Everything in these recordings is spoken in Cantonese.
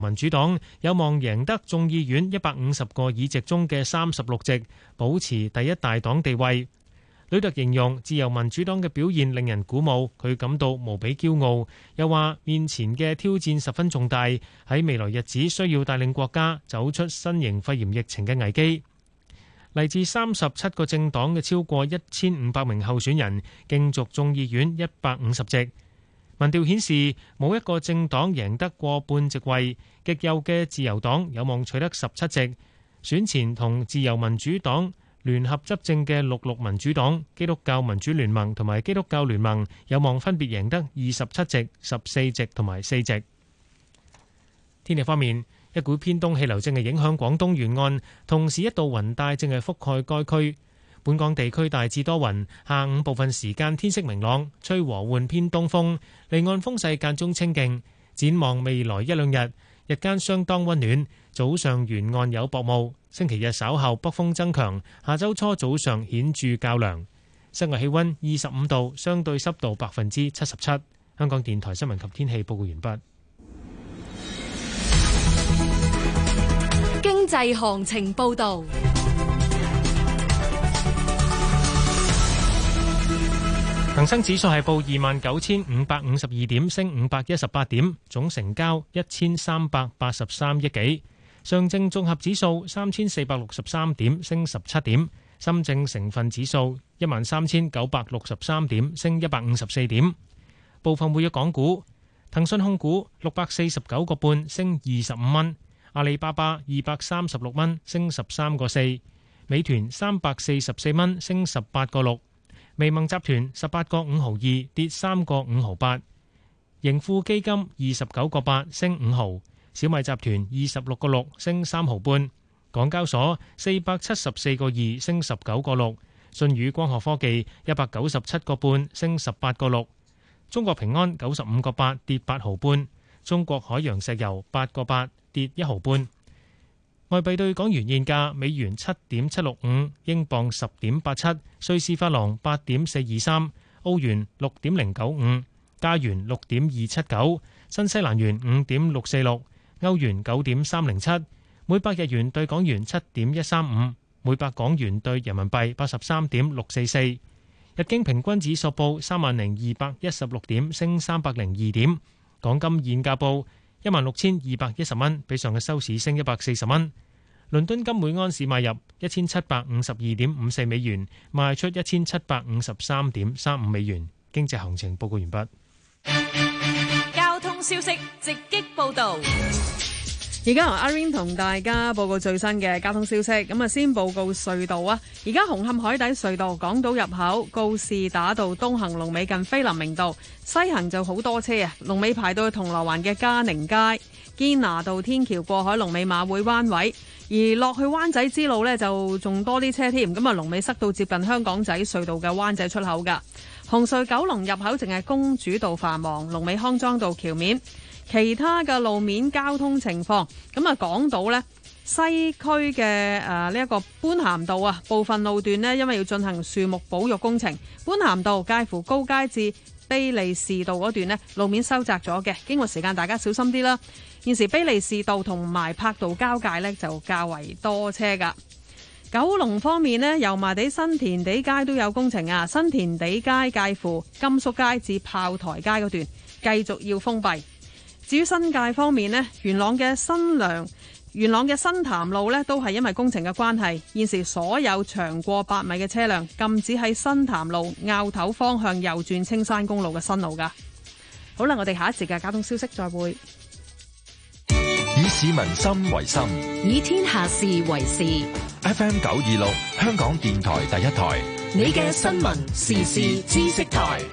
民主黨有望贏得眾議院150個議席中嘅36席，保持第一大黨地位。呂特形容自由民主黨嘅表現令人鼓舞，佢感到無比驕傲，又話面前嘅挑戰十分重大，喺未來日子需要帶領國家走出新型肺炎疫情嘅危機。嚟自37個政黨嘅超過1500名候選人競逐眾議院150席。民調顯示冇一個政黨贏得過半席位，極右嘅自由黨有望取得17席。選前同自由民主黨聯合執政嘅66民主黨、基督教民主聯盟同埋基督教聯盟有望分別贏得27席、14席同埋4席。天氣方面，一股偏東氣流正係影響廣東沿岸，同時一道雲帶正係覆蓋該區。本港地區大致多雲，下午部分時間天色明朗，吹和緩偏東風，離岸風勢間中清勁。展望未來一兩日，日間相當溫暖，早上沿岸有薄霧。星期日稍後北風增強，下周初早上顯著較涼。室外氣溫25度，相對濕度77%。香港電台新聞及天氣報告完畢。 經濟行情報道。 恒生指數係報29,552點，升518點，總成交1383億幾。上證綜合指數3463點，升17點。深證成分指數13,963點，升154點。部分活躍港股，騰訊控股649個半，升25蚊；阿里巴巴236蚊，升13個4；美團344蚊，升18個6；微盟集團18個5毫2，跌3個5毫8；盈富基金29個8，升5毫；小米集團26個6，升3毫半；港交所474個2，升19個6；舜宇光學科技197個半，升18個6；中國平安95個8，跌8毫半；中國海洋石油8個8，跌1毫半。外幣對港元現價：美元7.765，英鎊10.87，瑞士法郎8.423，澳元6.095，加元6.279，新西蘭元5.646，歐元9.307，每百日元對港元7.135，每百港元對人民幣83.644。日經平均指數報30,216點，升302點。港金現價報16,210蚊，比上日收市升140蚊。倫敦金每安士買入1752.54美元，賣出1753.35美元。經濟行情報告完畢。 交通消息直擊報道。 而家由阿 Rain 同大家報告最新嘅交通消息。咁啊，先報告隧道啊。而家紅磡海底隧道港島入口告士打道東行龍尾近菲林明道，西行就好多車啊。龍尾排到去銅鑼灣嘅嘉寧街，堅拿道天橋過海龍尾馬會灣位，而落去灣仔之路呢，就仲多啲車添。咁啊，龍尾塞到接近香港仔隧道嘅灣仔出口噶。紅隧九龍入口淨係公主道繁忙，龍尾康莊道橋面。其他嘅路面交通情況，咁啊，港島呢西區嘅呢一個般咸道啊，部分路段呢，因為要進行樹木保育工程，般咸道介乎高街至卑利士道嗰段呢，路面收窄咗嘅，經過時間大家小心啲啦。現時卑利士道同埋柏道交界呢，就較為多車噶。九龍方面呢，油麻地新填地街都有工程啊，新填地街介乎甘肅街至炮台街嗰段繼續要封閉。至於新界方面呢，元朗嘅新潭路呢，都係因為工程嘅關係，現時所有長過8米嘅車輛禁止喺新潭路坳頭方向右轉青山公路嘅新路噶。好啦，我哋下一節嘅交通消息再會。 以市民心為心， 以天下事為事。 FM 926香港電台第一台， 你嘅新聞時事知識台。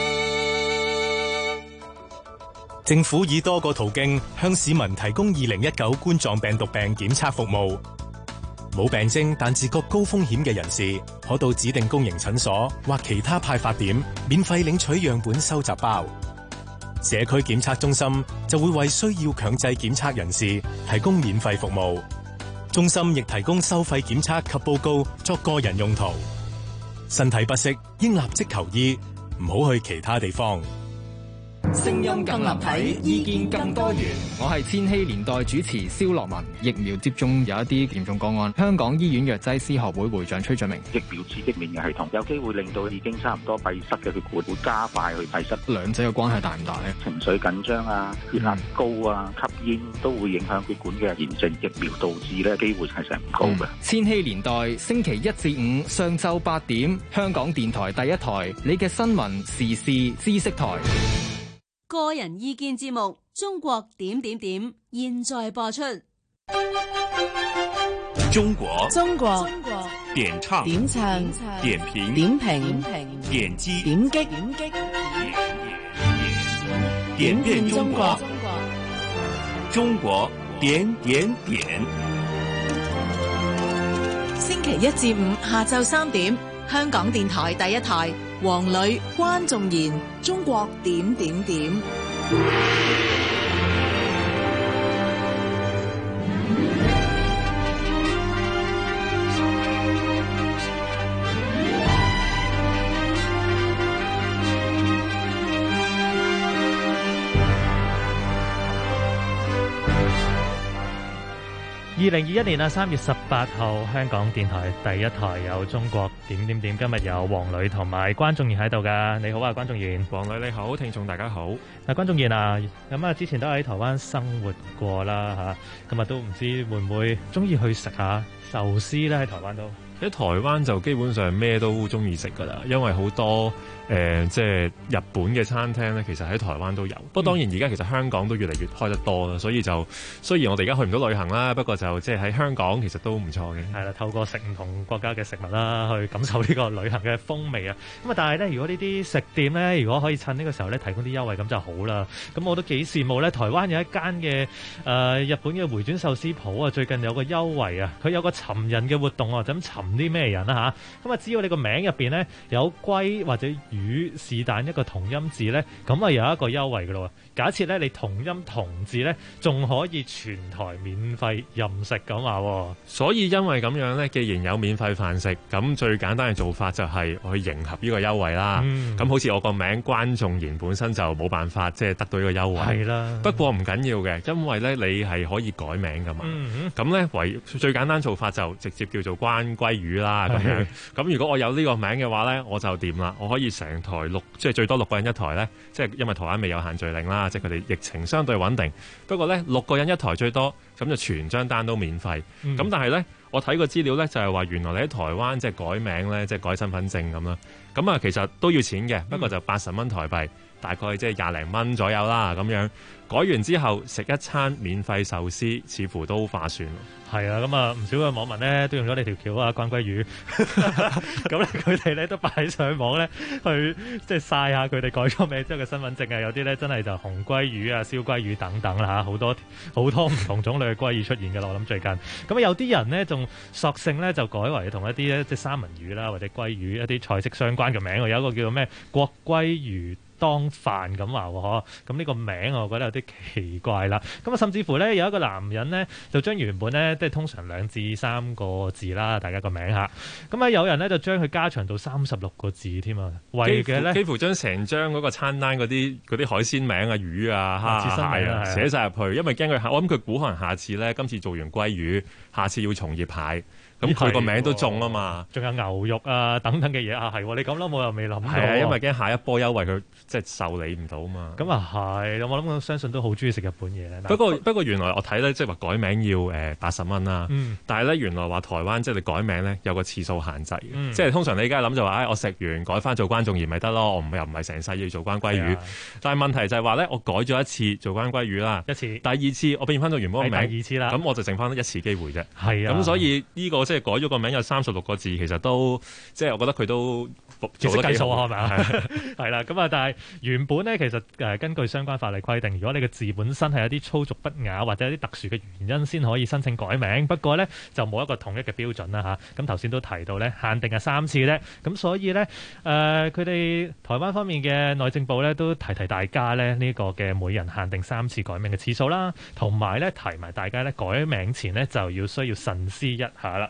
政府以多個途徑向市民提供2019冠狀病毒病檢測服務。冇病徵但自覺高風險嘅人士，可到指定公營診所或其他派發點免費領取樣本收集包。社區檢測中心就會為需要強制檢測人士提供免費服務。中心亦提供收費檢測及報告作個人用途。身體不適應立即求醫，唔好去其他地方。 聲音更立體，意見更多元。我係千禧年代主持蕭樂文。疫苗接種有一啲嚴重個案，香港醫院藥劑師學會會長崔俊明。 疫苗刺激免疫系統，有機會令到已經差唔多閉塞嘅血管會加快去閉塞。 兩者嘅關係大唔大呢？ 情緒緊張啊、血壓高啊、吸煙都會影響血管嘅炎症。疫苗導致呢機會係成唔高嘅。 千禧年代星期一至五上晝8點，香港電台第一台，你嘅新聞時事知識台。 個人意見節目《中國點點點》現在播出。 中國點唱點評點擊點變中國，中國點點點。 星期一至五下晝3點，香港電台第一台，黃磊、關仲賢，中國點點點。 2021年3月18號，香港電台第一台有中國點點點。今日有黃磊同埋關仲賢喺度噶。你好啊，關仲賢。 黃磊你好，聽眾大家好。 關仲賢啊，咁啊之前都喺台灣生活過啦吓，咁啊都唔知會唔會中意去食下壽司咧？喺台灣都喺台灣就基本上咩都中意食噶啦，因為好多即係日本嘅餐廳咧，其實喺台灣都有。不過當然而家其實香港都越嚟越開得多啦，所以就雖然我哋而家去唔到旅行啦，不過就即係喺香港其實都唔錯嘅。係啦，透過食唔同國家嘅食物啦，去感受呢個旅行嘅風味啊。咁啊，但係咧，如果呢啲食店咧，如果可以趁呢個時候咧提供啲優惠，咁就好啦。咁我都幾羨慕咧，台灣有一間嘅日本嘅回轉壽司鋪啊，最近有個優惠啊，佢有個尋人嘅活動啊，咁尋啲咩人啊嚇？咁啊，只要你個名入邊咧有龜或者魚是但一個同音字咧，咁啊有一個優惠嘅咯。假設咧你同音同字咧，仲可以全台免費任食咁話。所以因為咁樣咧，既然有免費飯食，咁最簡單嘅做法就係我去迎合呢個優惠啦。咁好似我個名關仲賢本身就冇辦法即係得到呢個優惠。係啦。不過唔緊要嘅，因為咧你係可以改名噶嘛。咁咧最簡單做法就直接叫做關鮭魚啦咁樣。咁如果我有呢個名嘅話咧，我就掂啦。我可以成台即係最多6個人一台咧，即係因為台灣未有限聚令啦，即係佢哋疫情相對穩定。不過咧6個人一台最多，咁就全張單都免費。咁但係咧，我睇個資料咧就係話，原來你喺台灣即係改名咧，即係改身份證咁啦。咁啊，其實都要錢嘅，不過就80蚊台幣，大概即係20零蚊左右啦。咁樣改完之後食一餐免費壽司，似乎都划算。係啊，咁啊唔少嘅網民咧都用咗你條橋啊，關鮭魚。咁咧佢哋咧都擺上網咧去即係曬下佢哋改咗名之後嘅身份證啊，有啲咧真係就紅鮭魚啊、燒鮭魚等等啦嚇，好多唔同種類嘅鮭魚出現嘅啦。我諗最近咁有啲人咧仲索性咧就改為同一啲咧即係三文魚啦或者鮭魚一啲菜式相關嘅名，有一個叫做咩國鮭魚當飯咁話喎，咁呢個名我覺得有啲奇怪啦。咁啊，甚至乎咧有一個男人咧就將原本咧即係通常2至3個字啦，大家個名下咁啊有人咧就將佢加長到36個字添啊，為嘅咧幾乎將成張嗰個餐單嗰啲海鮮名啊、魚啊、蝦啊、蟹啊寫晒入去，因為驚佢我諗佢估可能下次咧今次做完鮭魚，下次要松葉蟹。咁佢個名都中啊嘛，仲有牛肉啊等等嘅嘢啊，係你咁諗我又未諗到。係啊，因為驚下一波優惠佢即係受理唔到嘛。咁啊係，我諗我相信都好中意食日本嘢咧。不過原來我睇咧，即係話改名要80蚊啦。但係咧原來話台灣即係你改名咧有個次數限制嘅，即係通常你而家諗就話，我食完改翻做關仲賢咪得咯，我又唔係成世要做關鮭魚。但係問題就係話咧，我改咗一次做關鮭魚啦，一次，第二次我變翻到原本個名，第二次啦，咁我就剩翻1次機會啫。係啊，咁所以呢個即係改咗個名有36個字，其實都即係我覺得佢都做得幾好係咪啊？係啦，咁啊，但係原本咧其實根據相關法例規定，如果你嘅字本身係有啲粗俗不雅或者有啲特殊嘅原因先可以申請改名，不過咧就冇一個統一嘅標準啦嚇。咁頭先都提到咧限定係3次咧，咁所以咧佢哋台灣方面嘅內政部咧都提大家咧呢個嘅每人限定3次改名嘅次數啦，同埋咧提埋大家咧改名前咧就需要慎思一下啦。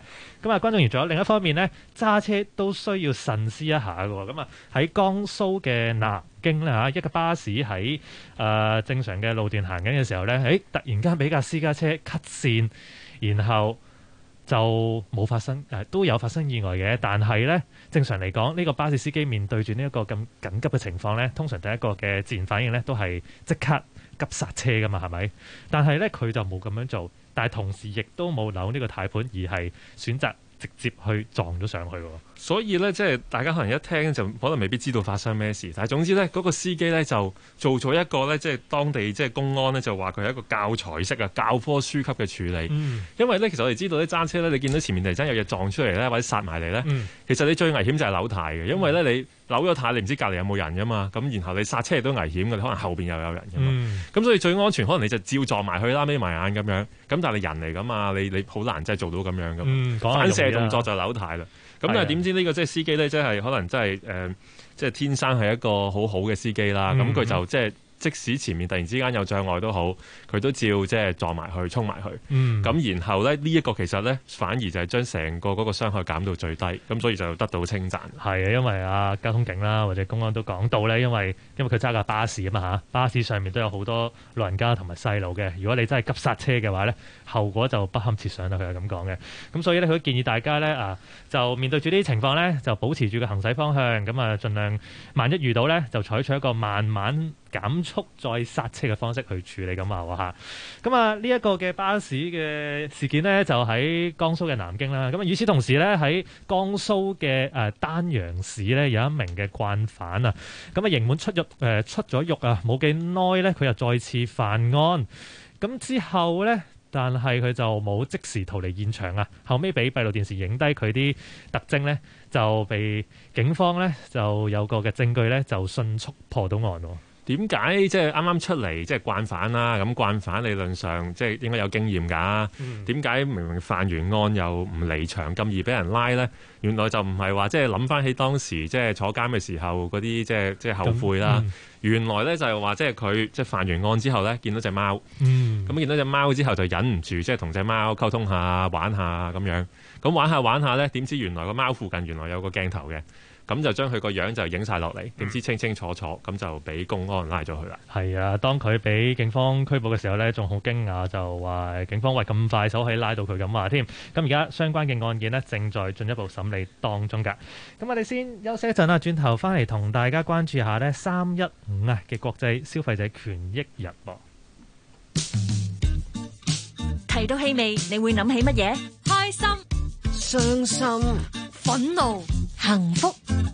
咁啊，關眾然仲有另一方面呢，揸車都需要慎思一下嘅喎。咁啊，喺江蘇嘅南京咧嚇，一個巴士喺正常嘅路段行緊嘅時候呢，突然間俾架私家車 cut 線，然後就冇發生都有發生意外嘅。但係呢，正常嚟講，呢個巴士司機面對住呢一個咁緊急嘅情況呢，通常第一個嘅自然反應呢都係即刻急剎車噶嘛，係咪？但係呢，佢就冇咁樣做。但係同時亦都冇扭呢個軚盤，而係選擇直接去撞咗上去喎。 所以咧，即係大家可能一聽就可能未必知道發生咩事。但係總之咧，嗰個司機咧就做咗一個咧，即係當地即係公安咧就話佢係一個教材式啊、教科書級嘅處理。因為咧，其實我哋知道啲揸車咧，你見到前面突然間有嘢撞出嚟咧，或者殺埋嚟咧，其實你最危險就係扭軚嘅，因為咧你扭咗軚，你唔知隔離有冇人噶嘛。咁然後你剎車亦都危險嘅，可能後邊又有人噶嘛。咁所以最安全可能你就照撞埋去啦，眯埋眼咁樣。咁但係你人嚟噶嘛，你好難真係做到咁樣噶嘛。反射動作就扭軚啦。咁但係點知呢個即係司機咧，即係可能真係即係天生係一個好好嘅司機啦。咁佢就即使前面突然之間有障礙都好，佢都照即係撞埋去、衝埋去。咁然後咧呢一個其實咧反而就係將成個嗰個傷害減到最低，咁所以就得到稱讚。係啊，因為交通警啦或者公安都講到咧，因為佢揸架巴士啊嘛嚇，巴士上面都有好多老人家同埋細路嘅。如果你真係急剎車嘅話咧，後果就不堪設想啦。佢係咁講嘅。咁所以咧，佢建議大家咧就面對住呢啲情況咧，就保持住個行駛方向，咁啊盡量萬一遇到咧，就採取一個慢慢減速再剎車嘅方式去處理咁話嚇。咁啊呢一個嘅巴士嘅事件呢，就喺江蘇嘅南京啦。咁啊與此同時呢，喺江蘇嘅丹陽市呢，有一名嘅慣犯啊，咁啊刑滿出咗獄啊，冇幾耐呢，佢又再次犯案。咁之後呢，但係佢就冇即時逃離現場啊，後尾俾閉路電視影低佢啲特徵呢，就被警方呢，就有個嘅證據呢，就迅速破到案喎。點解即係啱啱出嚟即係慣犯啦？咁慣犯理論上即係應該有經驗㗎。點解明明犯完案又唔離場咁易俾人拉呢？原來就唔係話即係諗翻起當時即係坐監嘅時候嗰啲即係後悔啦。原來咧就係話即係佢即係犯完案之後咧見到隻貓，咁見到隻貓之後就忍唔住即係同隻貓溝通下玩下咁樣。咁玩下咧，點知原來個貓附近原來有個鏡頭嘅。咁就將佢個樣就影晒落嚟，點知清清楚楚，咁就俾公安拉咗佢啦。係啊，當佢俾警方拘捕嘅時候呢，仲好驚訝，就話警方咁快手可以拉到佢咁話添。咁而家相關嘅案件呢，正在進一步審理當中㗎。咁我哋先休息一陣啦，轉頭翻嚟同大家關注下呢315嘅國際消費者權益日噃。 提到氣味，你會諗起乜嘢？開心、傷心、憤怒、幸福。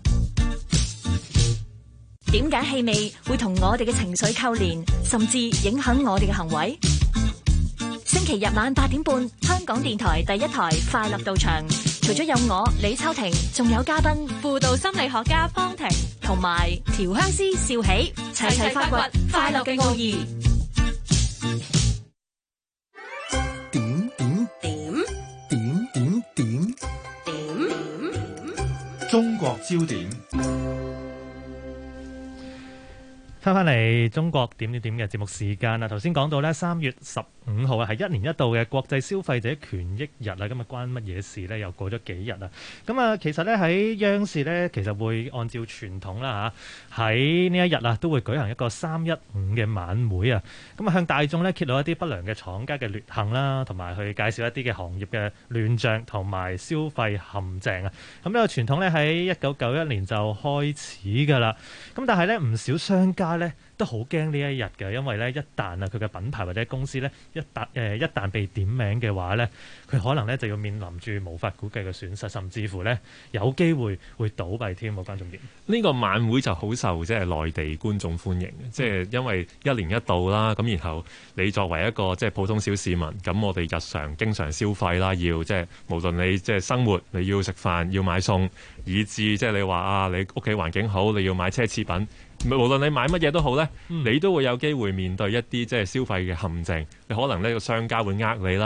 點解氣味會同我哋嘅情緒扣連，甚至影響我哋嘅行為？星期日晚8點半，香港電台第一台快樂道場，除咗有我李秋婷，仲有嘉賓輔導心理學家方婷同埋調香師邵喜，齊齊發掘快樂嘅奧義。 中國焦點， 翻嚟中國點點點嘅節目時間啦。頭先講到呢3月15號係1年1度嘅國際消費者權益日啦。今日關乜嘢事呢？又過咗幾日啦。咁啊，其實呢喺央視呢，其實會按照傳統啦嚇，喺呢一日啊都會舉行一個315嘅晚會啊。咁啊，向大眾呢揭露一啲不良嘅廠家嘅劣行啦，同埋去介紹一啲嘅行業嘅亂象同埋消費陷阱啊。咁呢個傳統呢，喺1991年就開始㗎啦。咁但係呢，唔少商家呢都好驚呢一日嘅，因為呢一旦啊佢嘅品牌或者公司呢一旦被點名嘅話呢，佢可能呢就要面臨住無法估計嘅損失，甚至乎呢有機會會倒閉添。冇關重點， 呢個晚會就好受即係內地觀眾歡迎嘅，即係因為1年1度啦。咁然後你作為一個即係普通小市民，咁我哋日常經常消費啦，要即係無論你即係生活，你要食飯，要買餸，以至即係你話你屋企環境好，你要買奢侈品。無論你買乜嘢都好呢，你都會有機會面對一啲即係消費嘅陷阱。你可能呢個商家會呃你啦，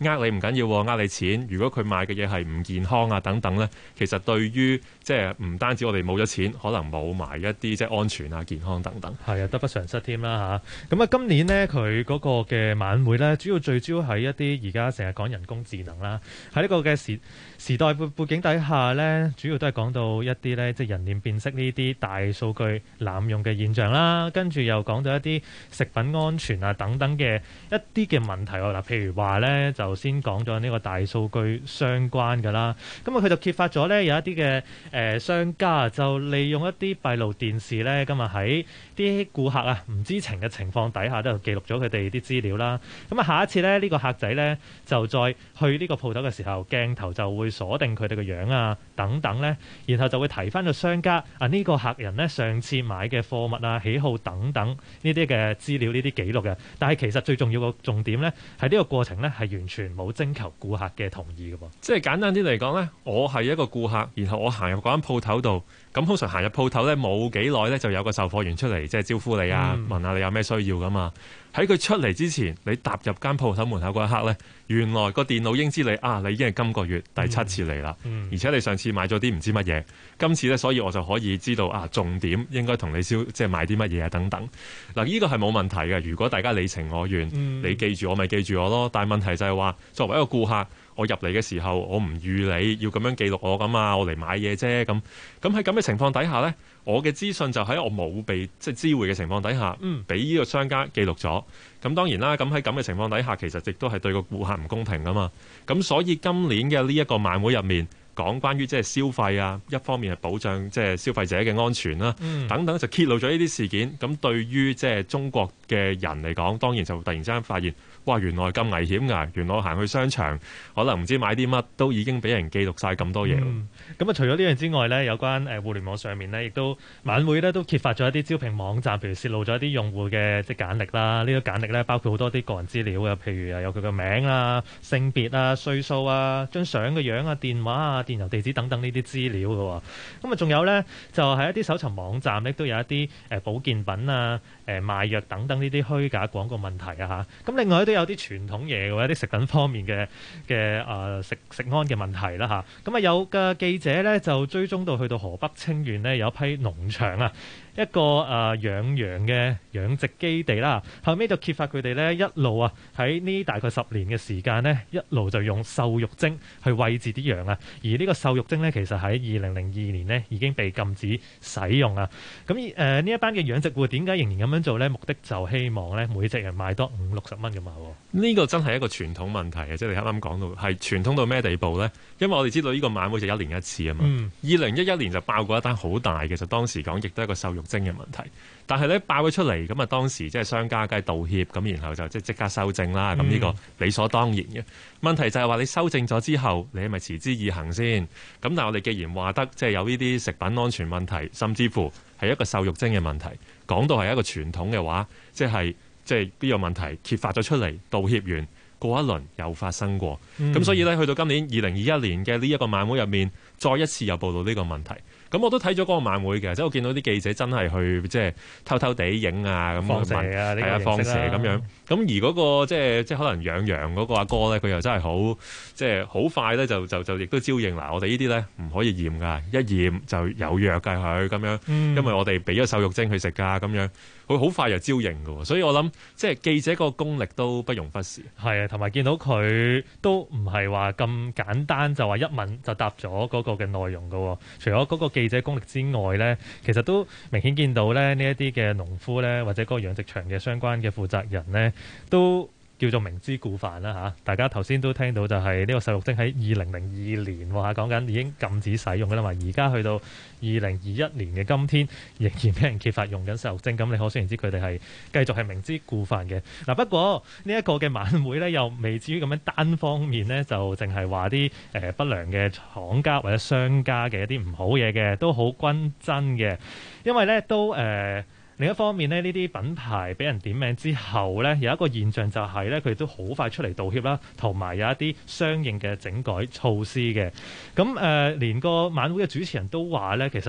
呃你唔緊要喎，呃你錢。如果佢賣嘅嘢係唔健康啊等等咧，其實對於即係唔單止我哋冇咗錢，可能冇埋一啲即係安全啊、健康等等。 係啊，得不償失添啦嚇。咁啊，今年呢，佢嗰個嘅晚會咧，主要聚焦喺一啲而家成日講人工智能啦。喺呢個嘅時代背景底下咧，主要都係講到一啲咧，即係人臉辨識呢啲大數據濫用嘅現象啦。跟住又講到一啲食品安全啊等等嘅一啲嘅問題喎。嗱，譬如話咧，就先講咗呢個大數據相關㗎啦。咁啊，佢就揭發咗咧有一啲嘅商家就利用一啲閉路電視咧，咁啊喺啲顧客啊唔知情嘅情況底下，都記錄咗佢哋啲資料啦。咁啊，下一次咧呢個客仔咧就再去呢個鋪頭嘅時候，鏡頭就會鎖定佢哋嘅樣啊等等咧，然後就會提翻個商家啊呢個客人咧上次買嘅貨物啊、喜好等等呢啲嘅資料、呢啲記錄嘅。但係其實最重要個重點咧係呢個過程咧係完全冇徵求顧客嘅同意嘅噃。 即係簡單啲嚟講咧，我係一個顧客，然後我行入嗰間鋪頭度，咁通常行入鋪頭咧冇幾耐咧就有個售貨員出嚟即係招呼你啊，問下你有咩需要噶嘛。喺佢出嚟之前，你踏入間鋪頭門口嗰一刻咧，原來個電腦已經知你啊，你已經係今個月第7次嚟啦，而且你上次買咗啲唔知乜嘢，今次咧所以我就可以知道啊重點應該同你即係買啲乜嘢啊等等。嗱，呢個係冇問題嘅，如果大家你情我願，你記住我咪記住我咯。但係問題就係話，作為一個顧客，我入嚟嘅時候，我唔預你要咁樣記錄我咁啊，我嚟買嘢啫咁。咁喺咁嘅情況底下呢，我嘅資訊就喺我冇被即係知會嘅情況底下，俾呢個商家記錄咗。咁當然啦，咁喺咁嘅情況底下，其實亦都係對個顧客唔公平㗎嘛。咁所以今年嘅呢一個晚會入面，講關於即係消費啊，一方面係保障即係消費者嘅安全啦，等等就揭露咗呢啲事件。咁對於即係中國嘅人嚟講，當然就突然之間發現，哇！原來咁危險㗎！原來我行去商場，可能唔知買啲乜，都已經俾人記錄晒咁多嘢。 咁啊，除咗呢樣之外呢，有關互聯網上面呢，亦都晚會呢都揭發咗一啲招聘網站，譬如泄露咗一啲用戶嘅即係簡歷啦。呢個簡歷呢，包括好多啲個人資料嘅，譬如有佢嘅名啊、性別啊、歲數啊、張相嘅樣啊、電話啊、電郵地址等等呢啲資料嘅。咁啊，仲有呢，就係一啲搜尋網站呢，都有一啲保健品啊、賣藥等等呢啲虛假廣告問題啊嚇。咁另外都有啲傳統嘢嘅，一啲食品方面嘅食安嘅問題啦嚇。咁啊有嘅記者咧就追蹤到去到河北清縣呢，有一批農場啊，一個養羊嘅養殖基地啦。後尾就揭發佢哋咧一路啊喺呢大概10年嘅時間呢，一路就用瘦肉精去餵飼啲羊啊。而呢個瘦肉精呢，其實喺2002年呢已經被禁止使用啊。咁呢一班嘅養殖戶點解仍然咁樣做呢？目的就希望咧每隻人賣多50-60蚊咁嘛。 呢個真係一個傳統問題嘅，即係你啱啱講到係傳統到咩地步呢？因為我哋知道呢個晚會就1年1次啊嘛。2011年就爆過一單好大嘅，就當時講亦都係一個瘦肉精嘅問題。但係咧爆咗出嚟，咁啊當時即係商家梗係道歉，咁然後就即刻修正啦。咁呢個理所當然嘅問題就係話你修正咗之後，你係咪持之以恆先？咁但係我哋既然話得即係有呢啲食品安全問題，甚至乎係一個瘦肉精嘅問題，講到係一個傳統嘅話，即係呢個問題揭發咗出嚟，道歉完過一輪又發生過。咁所以咧去到今年2021年嘅呢一個晚會入面，再一次又報道呢個問題。咁我都睇咗嗰個晚會嘅，即係我見到啲記者真係去即係偷偷地影啊，咁放蛇啊， 係啊放蛇咁樣。咁而嗰個即係可能養羊嗰個阿哥咧，佢又真係好即係好快咧就亦都招認嗱，我哋呢啲咧唔可以驗㗎，一驗就有藥㗎佢咁樣，因為我哋俾咗瘦肉精去食㗎咁樣，佢好快就招認㗎喎。所以我諗即係記者個功力都不容忽視。 係啊，同埋見到佢都唔係話咁簡單，就話一問就答咗嗰個嘅內容㗎喎。除咗嗰個記者功力之外咧，其實都明顯見到咧呢一啲嘅農夫咧，或者嗰個養殖場嘅相關嘅負責人咧，都叫做明知故犯啦嚇。大家頭先都聽到就係呢個瘦肉精喺2002年嚇講緊已經禁止使用㗎啦嘛，而家去到2021年嘅今天，仍然俾人揭發用緊瘦肉精，咁你可想而知佢哋係繼續係明知故犯嘅。嗱，不過呢一個嘅晚會咧，又未至於咁樣單方面咧，就淨係話啲不良嘅廠家或者商家嘅一啲唔好嘢嘅，都好均真嘅，因為咧都另一方面呢，呢啲品牌俾人點名之後呢，有一個現象就係呢，佢哋都好快出嚟道歉啦，同埋有一啲相應嘅整改措施嘅。咁連個晚會嘅主持人都話呢，其實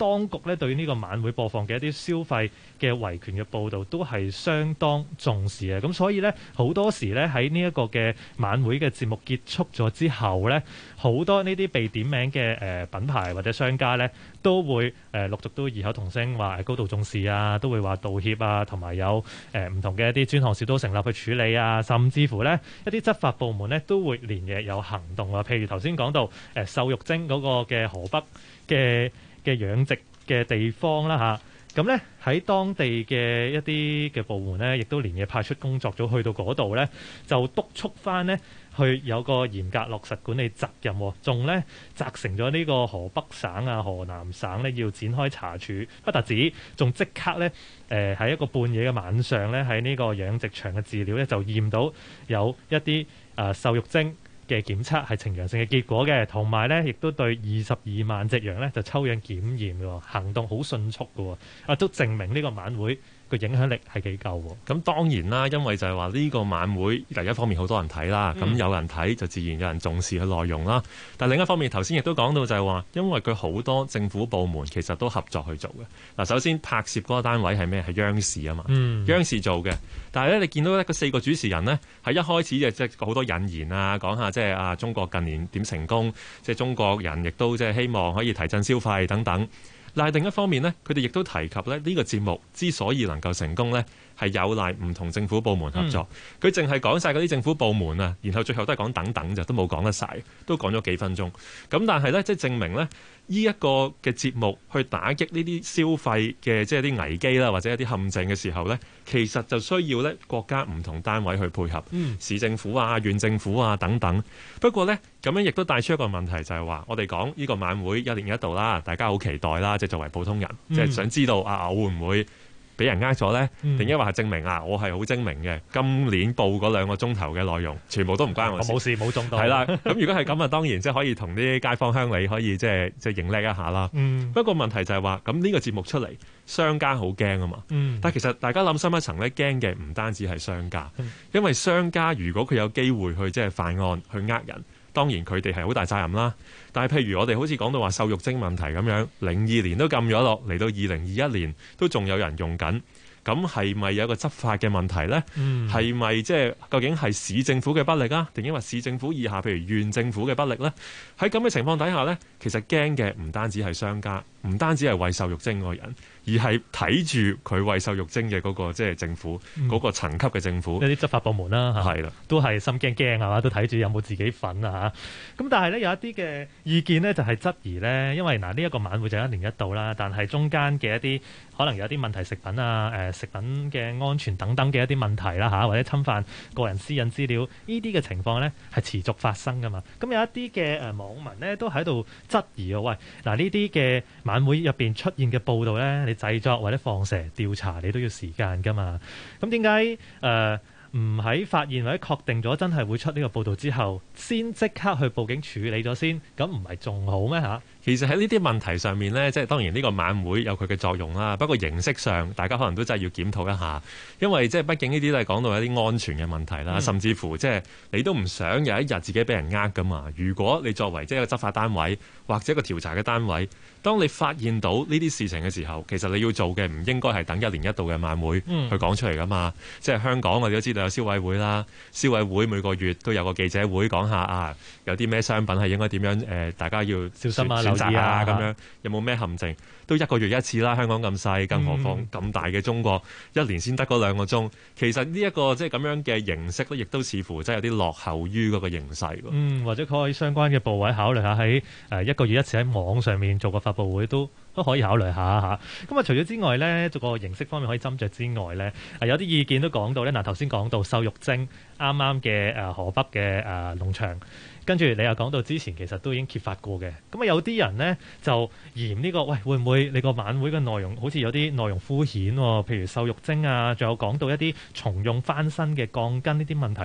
當局咧對呢個晚會播放嘅一啲消費嘅維權嘅報導都係相當重視嘅。咁所以咧好多時咧喺呢一個嘅晚會嘅節目結束咗之後咧，好多呢啲被點名嘅品牌或者商家咧都會陸續都異口同聲話高度重視啊，都會話道歉啊，同埋有唔同嘅一啲專項小組成立去處理啊，甚至乎咧一啲執法部門咧都會連夜有行動啊。譬如頭先講到瘦肉精嗰個嘅河北嘅養殖嘅地方啦嚇，咁咧喺當地嘅一啲嘅部門咧，亦都連夜派出工作組去到嗰度咧，就督促翻呢去有個嚴格落實管理責任，仲咧責成咗呢個河北省啊、河南省咧要展開查處，不特止，仲即刻咧喺一個半夜嘅晚上咧喺呢個養殖場嘅飼料咧就驗到有一啲瘦肉精嘅檢測係呈陽性嘅結果嘅，同埋咧亦都對22萬隻羊咧就抽樣檢驗嘅，行動好迅速嘅，都證明呢個晚會個影響力係幾夠喎。 咁當然啦，因為就係話呢個晚會第一方面好多人睇啦，咁有人睇就自然有人重視佢內容啦。但另一方面頭先亦都講到就係話，因為佢好多政府部門其實都合作去做嘅。嗱，首先拍攝嗰個單位係咩？係央視啊嘛，央視做嘅。但係咧，你見到咧個4個主持人呢，喺一開始即係好多引言啊，講下即係中國近年點成功，即係中國人亦都即係希望可以提振消費等等。但係另一方面呢，佢哋亦都提及咧呢個節目之所以能夠成功呢，係有賴唔同政府部門合作。佢淨係講晒嗰啲政府部門啊，然後最後都係講等等就都冇講得晒，都講咗幾分鐘。咁但係呢，即係證明呢，呢一個嘅節目去打擊呢啲消費嘅即係啲危機啦，或者一啲陷阱嘅時候呢，其實就需要呢國家唔同單位去配合，市政府啊、縣政府啊等等。不過呢，咁樣亦都帶出一個問題，就係話我哋講呢個晚會1年1度啦，大家好期待啦，即係作為普通人，即係想知道啊，我會唔會俾人呃咗呢？定抑或係證明啊，我係好精明嘅。今年報嗰2個鐘頭嘅內容，全部都唔關我事， 冇事冇中到。 係啦，咁如果係咁啊，當然即係可以同啲街坊鄉里可以即係認叻一下啦。不過問題就係話，咁呢個節目出嚟，商家好驚啊嘛。但係其實大家諗深一層咧，驚嘅唔單止係商家，因為商家如果佢有機會去即係犯案去呃人，當然佢哋係好大責任啦。但係譬如我哋好似講到話瘦肉精問題咁樣，02年都禁咗落嚟，到2021年都仲有人用緊。咁係咪有個執法嘅問題呢？係咪即係究竟係市政府嘅不力啊？定抑或市政府以下譬如縣政府嘅不力呢？喺咁嘅情況底下呢，其實驚嘅唔單止係商家，唔單止係餵瘦肉精嗰個人，而係睇住佢餵瘦肉精嘅嗰個即係政府嗰個層級嘅政府， 一啲執法部門啦，係啦，都係心驚驚係嘛，都睇住有冇自己份啊嚇。咁但係呢，有一啲嘅意見呢，就係質疑呢，因為嗱呢一個晚會就1年1度啦，但係中間嘅一啲可能有啲問題食品啊、食品嘅安全等等嘅一啲問題啦嚇，或者侵犯個人私隱資料呢啲嘅情況呢，係持續發生噶嘛。咁有一啲嘅網民呢，都喺度質疑喂，嗱呢啲嘅晚會入邊出現嘅報導呢，你製作或者放蛇調查你都要時間噶嘛。咁點解唔喺發現或者確定咗真係會出呢個報導之後，先即刻去報警處理咗先？咁唔係仲好咩嚇？ 其實喺呢啲問題上面呢，即係當然呢個晚會有佢嘅作用啦。不過形式上，大家可能都真係要檢討一下，因為即係畢竟呢啲都係講到一啲安全嘅問題啦，甚至乎即係你都唔想有一日自己俾人呃噶嘛。如果你作為即係一個執法單位或者一個調查嘅單位，當你發現到呢啲事情嘅時候，其實你要做嘅唔應該係等1年1度嘅晚會去講出嚟噶嘛。即係香港我哋都知道有消委會啦，消委會每個月都有個記者會講下啊，有啲咩商品係應該點樣大家要小心啊， 選擇啊咁樣，有冇咩陷阱？都1個月1次啦，香港咁細，更何況咁大嘅中國，1年先得嗰2個鐘。其實呢一個即係咁樣嘅形式咧，亦都似乎真係有啲落後於嗰個形勢。 或者可以相關嘅部委考慮下喺1個月1次喺網上面做個發佈會都可以考慮下嚇。咁啊，除咗之外呢，做個形式方面可以斟酌之外呢，有啲意見都講到呢。嗱頭先講到瘦肉精啱啱嘅河北嘅農場。跟住你又講到之前其實都已經揭發過嘅，咁啊有啲人呢就嫌呢個喂會唔會你個晚會嘅內容好似有啲內容敷衍喎，譬如瘦肉精啊，仲有講到一啲重用翻新嘅鋼筋呢啲問題，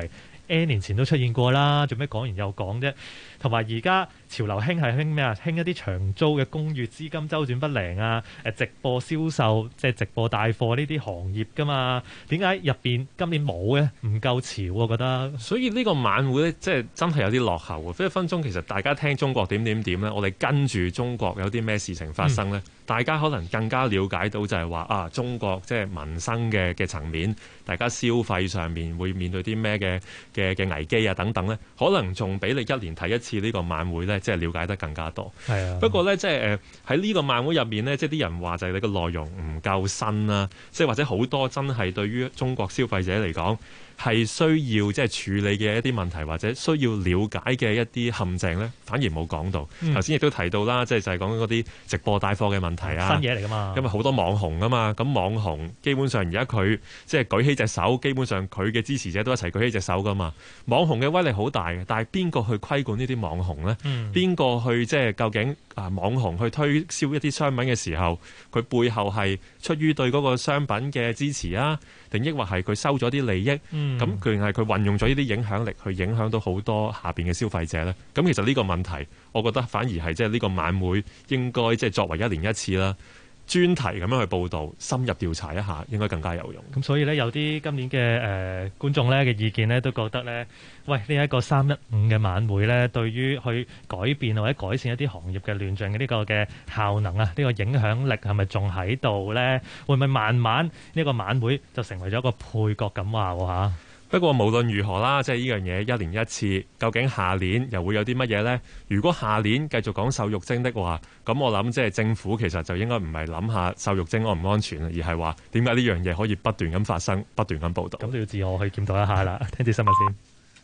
N 年前都出現過啦，做咩講完又講啫？同埋而家潮流興係興咩啊？興一啲長租嘅公寓，資金周轉不靈啊！直播銷售即係直播帶貨呢啲行業㗎嘛？點解入邊今年冇嘅？唔夠潮，我覺得。 所以呢個晚會咧，即係真係有啲落後喎。一分鐘其實大家聽中國點點點咧，我哋跟住中國有啲咩事情發生咧，大家可能更加了解到就係話啊，中國即係民生嘅層面，大家消費上面會面對啲咩嘅危機啊等等咧，可能仲比你一年睇一次呢個晚會咧，即係了解得更加多。係啊。不過咧，即係喺呢個晚會入面咧，即係啲人話就係你個內容唔夠新啦，即係或者好多真係對於中國消費者嚟講係需要即係處理嘅一啲問題，或者需要了解嘅一啲陷阱咧，反而冇講到。頭先亦都提到啦，即係就係講嗰啲直播帶貨嘅問題啊， 新嘢嚟㗎嘛。因為好多網紅啊嘛，咁網紅基本上而家佢即係舉起隻手，基本上佢嘅支持者都一齊舉起隻手㗎嘛。網紅嘅威力好大嘅，但係邊個去規管呢啲網紅咧？邊個去即係究竟網紅去推銷一啲商品嘅時候，佢背後係出於對嗰個商品嘅支持啊，定抑或係佢收咗啲利益？咁佢係佢運用咗呢啲影響力去影響到好多下邊嘅消費者咧。咁其實呢個問題，我覺得反而係即係呢個晚會應該即係作為一年一次啦，專題咁樣去報導，深入調查一下，應該更加有用。 咁所以呢，有啲今年嘅觀眾呢嘅意見呢，都覺得呢，喂，呢一個315嘅晚會呢，對於去改變或者改善一啲行業嘅亂象嘅呢個嘅效能啊，呢個影響力係咪仲喺度呢？會唔會慢慢呢個晚會就成為咗一個配角咁話喎？ 不過無論如何啦，即係呢樣嘢一年一次，究竟下年又會有啲乜嘢呢？如果下年繼續講瘦肉精的話，咁我諗即係政府其實就應該唔係諗下瘦肉精安唔安全，而係話點解呢樣嘢可以不斷咁發生，不斷咁報導。 咁就要自我去檢討一下啦。聽住新聞先。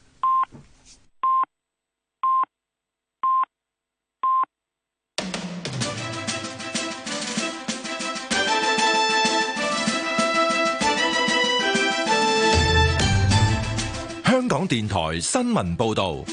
香港電台新聞報導，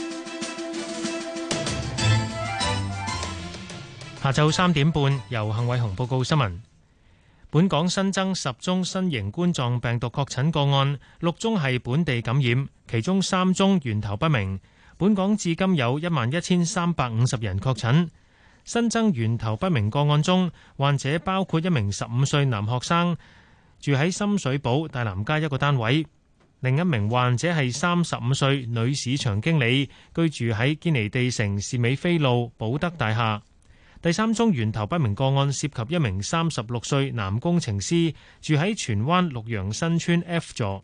下晝3點半，由幸偉雄報告新聞。本港新增10宗新型冠狀病毒確診個案，6宗係本地感染，其中3宗源頭不明。本港至今有11,350人確診。新增源頭不明個案中，患者包括一名15歲男學生，住喺深水埗大南街一個單位。另一名患者係35歲女市場經理，居住喺堅尼地城士美菲路寶德大廈。第3宗源頭不明個案涉及一名36歲男工程師，住喺荃灣綠楊新村 F 座。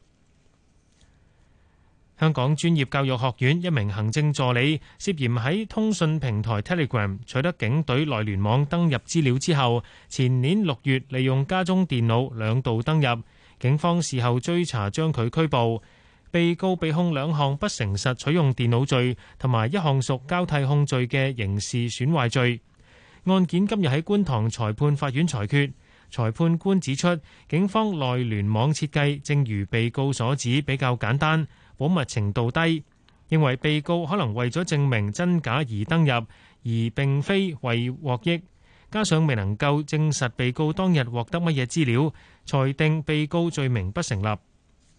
香港專業教育學院一名行政助理涉嫌喺通訊平台 Telegram 取得警隊內聯網登入資料之後，前年6月利用家中電腦2度登入。警方事後追查，將佢拘捕。被告被控2項不誠實取用電腦罪，同埋1項屬交替控罪嘅刑事損壞罪。案件今日喺觀塘裁判法院裁決。裁判官指出，警方內聯網設計正如被告所指比較簡單，保密程度低，認為被告可能為咗證明真假而登入，而並非為獲益。加上未能夠證實被告當日獲得乜嘢資料，裁定被告罪名不成立。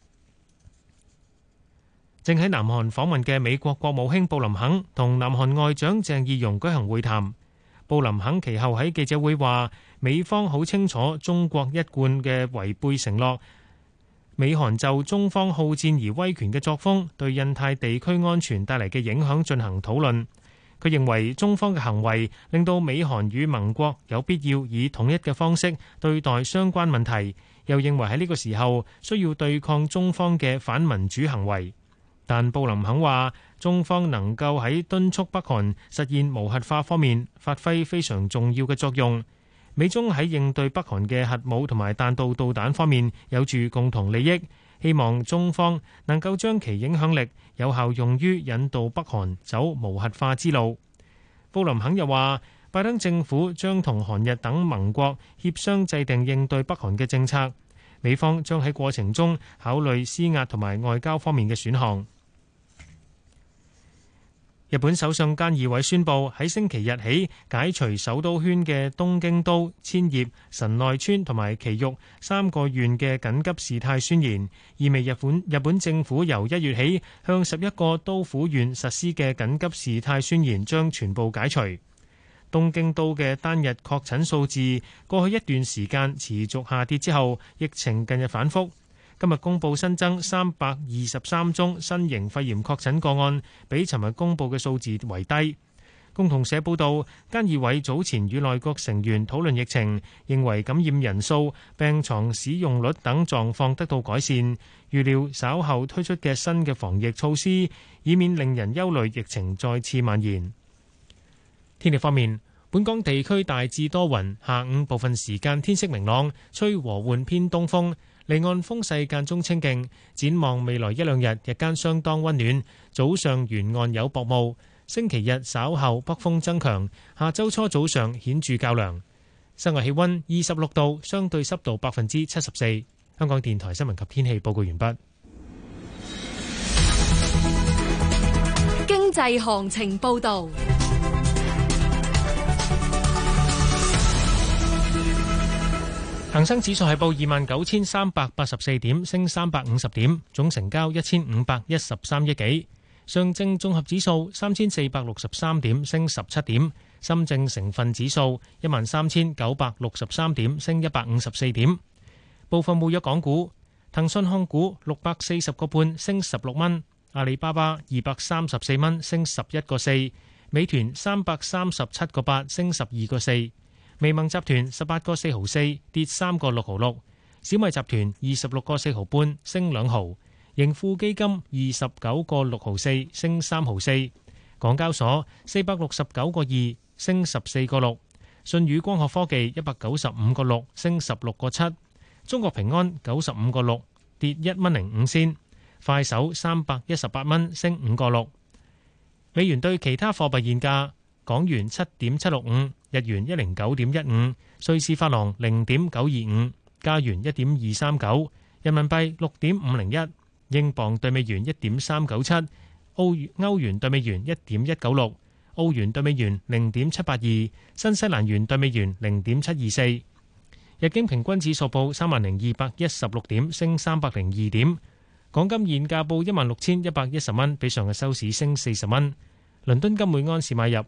正喺南韓訪問嘅美國國務卿布林肯同南韓外長鄭義溶舉行會談。布林肯其後喺記者會話，美方好清楚中國一貫嘅違背承諾，美韓就中方好戰而威權嘅作風對印太地區安全帶嚟嘅影響進行討論。佢認為中方嘅行為令到美韓與盟國有必要以統一嘅方式對待相關問題，又認為喺呢個時候需要對抗中方嘅反民主行為。但布林肯話，中方能夠喺敦促北韓實現無核化方面發揮非常重要嘅作用。美中喺應對北韓嘅核武同埋彈道導彈方面有住共同利益。希望中方能夠將其影響力有效用於引導北韓走無核化之路。布林肯又話，拜登政府將同韓日等盟國協商制定應對北韓嘅政策，美方將喺過程中考慮施壓同埋外交方面嘅選項。 日本首相菅義偉宣布喺星期日起解除首都圈嘅東京都、千葉、神奈川同埋埼玉3個縣嘅緊急事態宣言，意味日本政府由1月起向11個都府縣實施嘅緊急事態宣言將全部解除。東京都嘅單日確診數字過去一段時間持續下跌之後，疫情近日反覆。今日公布新增323宗新型肺炎確診個案，比尋日公布嘅數字為低。共同社報道，菅義偉早前與內閣成員討論疫情，認為感染人數、病床使用率等狀況得到改善，預料稍後推出嘅新嘅防疫措施，以免令人憂慮疫情再次蔓延。天氣方面，本港地區大致多雲，下午部分時間天色明朗，吹和緩偏東風。離岸風勢間中清勁，展望未來一兩日日間相當溫暖，早上沿岸有薄霧。星期日稍後北風增強，下周初早上顯著較涼。室外氣溫26度，相對濕度74%。香港電台新聞及天氣報告完畢。 經濟行情報導。 恒生指數係報29,384點，升350點，總成交1513億幾。上證綜合指數3463點，升17點。深證成分指數13,963點，升154點。部分活躍港股，騰訊控股640個半，升16蚊；阿里巴巴234蚊，升11個4；美團337個8，升12個4。微盟集團18個4毫4，跌3個6毫6；小米集團26個4毫半，升2毫；盈富基金29個6毫4，升3毫4；港交所469個2，升14個6；舜宇光學科技195個6，升16個7；中國平安95個6，跌1蚊05仙；快手318蚊，升5個6。美元對其他貨幣現價：港元7.765，日元109.15，瑞士法郎0.925，加元1.239，人民幣6.501，英鎊對美元1.397，歐元對美元1.196，澳元對美元0.782，新西蘭元對美元0.724。日經平均指數報30,216點，升302點。港金現價報16,110蚊，比上日收市升40蚊。倫敦金每安士買入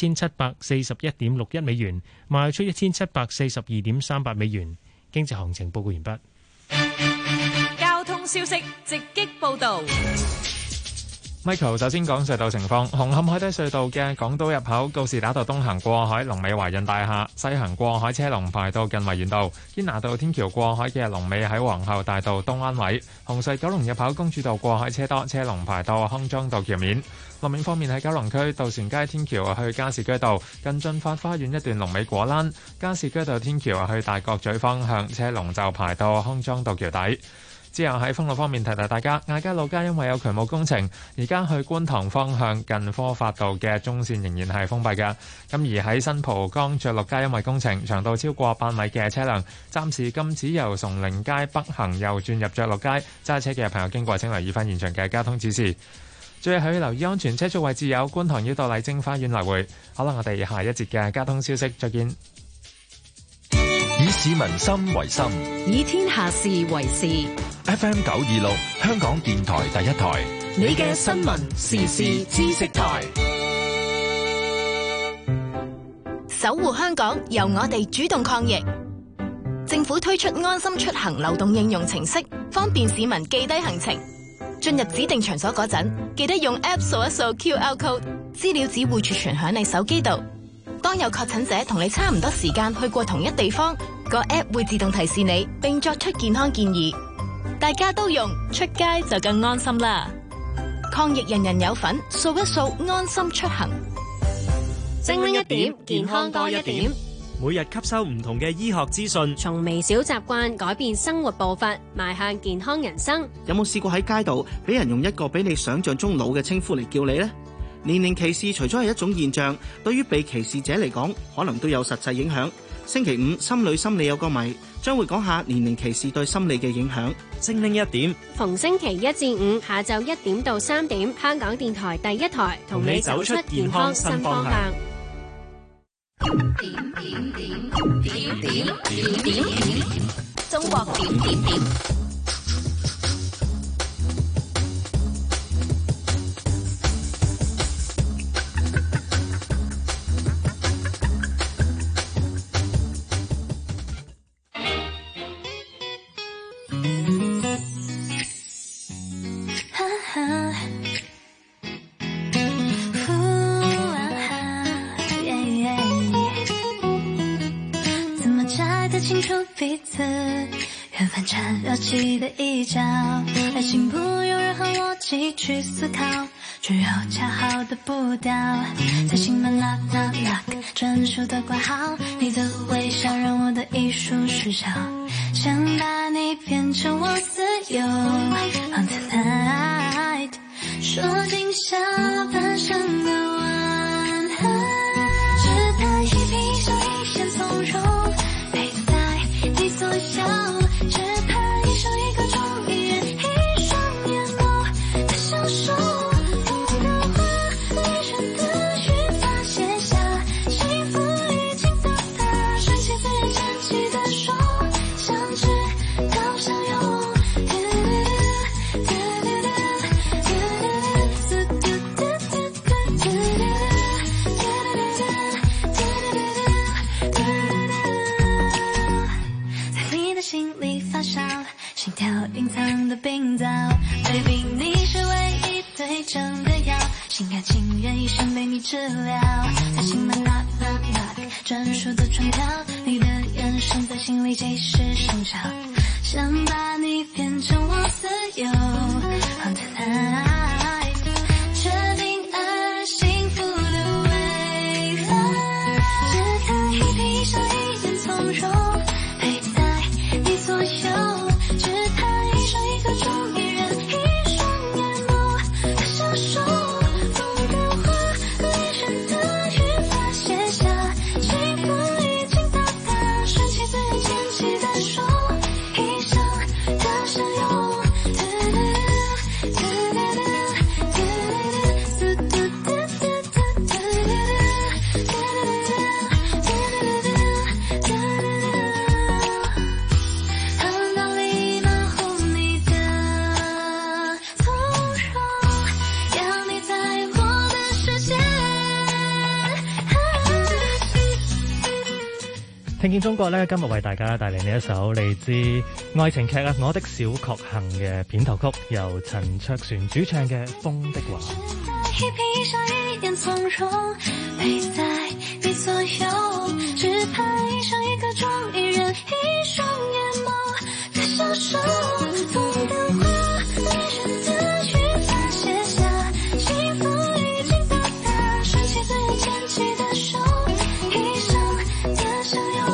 1741.61美元，賣出1742.38美元。經濟行情報告完畢。 交通消息直擊報導。 Michael 首先講隧道情況，紅磡海底隧道嘅港島入口告士打道東行過海，龍尾華潤大廈；西行過海車龍排到近維園道。堅拿道天橋過海嘅龍尾喺皇后大道東灣位。紅隧九龍入口公主道過海車多，車龍排到康莊道橋面。路面方面喺九龍區渡船街天橋去加士居道近駿發花園一段龍尾果欄，加士居道天橋去大角咀方向車龍就排到康莊道橋底。之後喺封路方面提提大家，亞皆老街因為有渠務工程，而家去觀塘方向近科發道嘅中線仍然係封閉嘅。咁而喺新蒲崗爵祿街因為工程，長度超過8米嘅車輛暫時禁止由崇寧街北行右轉入爵祿街，揸車嘅朋友經過請留意翻現場嘅交通指示。最後要留意安全車速位置有觀塘繞道麗晶花園來回。好啦，我哋下一節嘅交通消息再見。 以市民心為心， 以天下事為事。 FM 926，香港電台第一台， 你嘅新聞時事知識台。 守護香港，由我哋主動抗疫。政府推出安心出行流動應用程式，方便市民記低行程。進入指定場所嗰陣，記得用 App 掃一掃 QR code， 資料只會儲存響你手機度。當有確診者同你差唔多時間去過同一地方，個 App 會自動提示你，並作出健康建議。大家都用，出街就更安心啦！抗疫人人有份，掃一掃安心出行。 精靈一點，健康多一點。 每日吸收唔同嘅醫學資訊， 從微小習慣改變生活步伐，邁向健康人生。 有冇試過喺街度俾人用一個比你想象中老嘅稱呼嚟叫你呢？年齡歧視除咗係一種現象，對於被歧視者嚟講，可能都有實際影響。星期五心理有個謎， 將會講下年齡歧視對心理嘅影響。 精靈一點， 逢星期1至5下晝1點到3點，香港電台第一台同你走出健康新方向。 中國點點點。 彼此缘分缠绕起的一角，爱情不用任何逻辑去思考，只有恰好的步调，在心门 knock knock knock 专属的挂号，你的微笑让我的艺术失效，想把你变成我私有 On tonight 说尽下半生的晚安，只叹一颦笑一线从容，你左右，只盼一生一个钟，一人一双眼眸的相守，风的花，泪人的语法写下，幸福已经到达，顺其自然牵起的手，相知到相拥。心跳隐藏的冰岛 Baby 你是唯一对症的药，心甘情愿一生被你治疗，在心门 knock knock knock 专属的窗条，你的眼神在心里即时生效，想把你变成我私有 On tonight 确定爱幸福的未来，只看一颦笑一眼从容，陪在你左右，只盼一生一个钟，一人一双眼眸的相守，风的花，泪人的语法写下，幸福已经到达，顺其自然牵起的手，一生的相拥。 聽見中國呢，今日為大家帶嚟呢一首嚟自愛情劇《我的小確幸》嘅片頭曲，由陳卓璇主唱嘅《風的話》。 一颦笑一眼從容，陪在你左右，只盼一生一個鐘，一人一雙眼眸的相守，風的話，淚人的語法寫下，幸福已經到達，順其自然牽起的手，一生的相擁。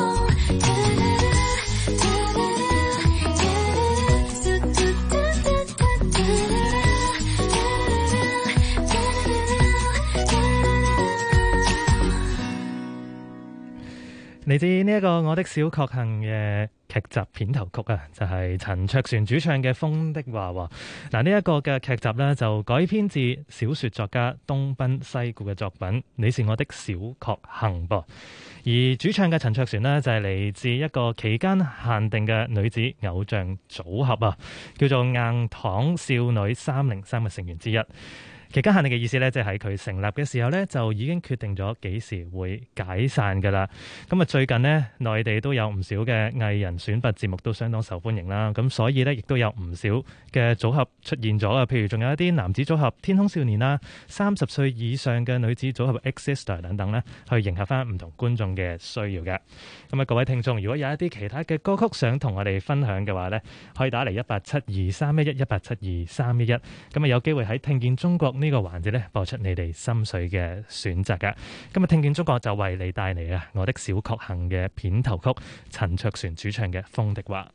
嚟自呢一個《我的小確幸》嘅劇集片頭曲啊，就係陳卓璇主唱嘅《風的話》喎。嗱，呢一個嘅劇集呢，就改編自小説作家東賓西顧嘅作品《你是我的小確幸》噃。而主唱嘅陳卓璇呢，就係嚟自一個期間限定嘅女子偶像組合啊，叫做硬糖少女303嘅成員之一。期間限定嘅意思咧，即係喺佢成立嘅時候咧，就已經決定咗幾時會解散㗎啦。咁啊，最近呢，內地都有唔少嘅藝人選拔節目都相當受歡迎啦。咁所以咧，亦都有唔少嘅組合出現咗啊。譬如仲有一啲男子組合天空少年啦，30歲以上嘅女子組合 X-Sister 等等咧，去迎合翻唔同觀眾嘅需要嘅。咁啊，各位聽眾，如果有一啲其他嘅歌曲想同我哋分享嘅話咧，可以打嚟1872311，1872311。咁啊，有機會喺聽見中國呢個環節咧，播出你哋心水嘅選擇噶。今日聽見中國就為你帶嚟啊，我的小確幸嘅片頭曲，陳卓璇主唱嘅《風的話》。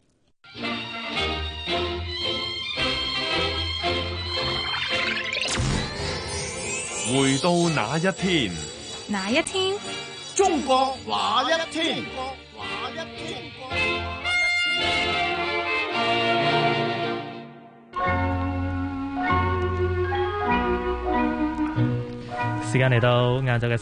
回到那一天， 哪一天？ 中國那一天？ 時間嚟到晏晝嘅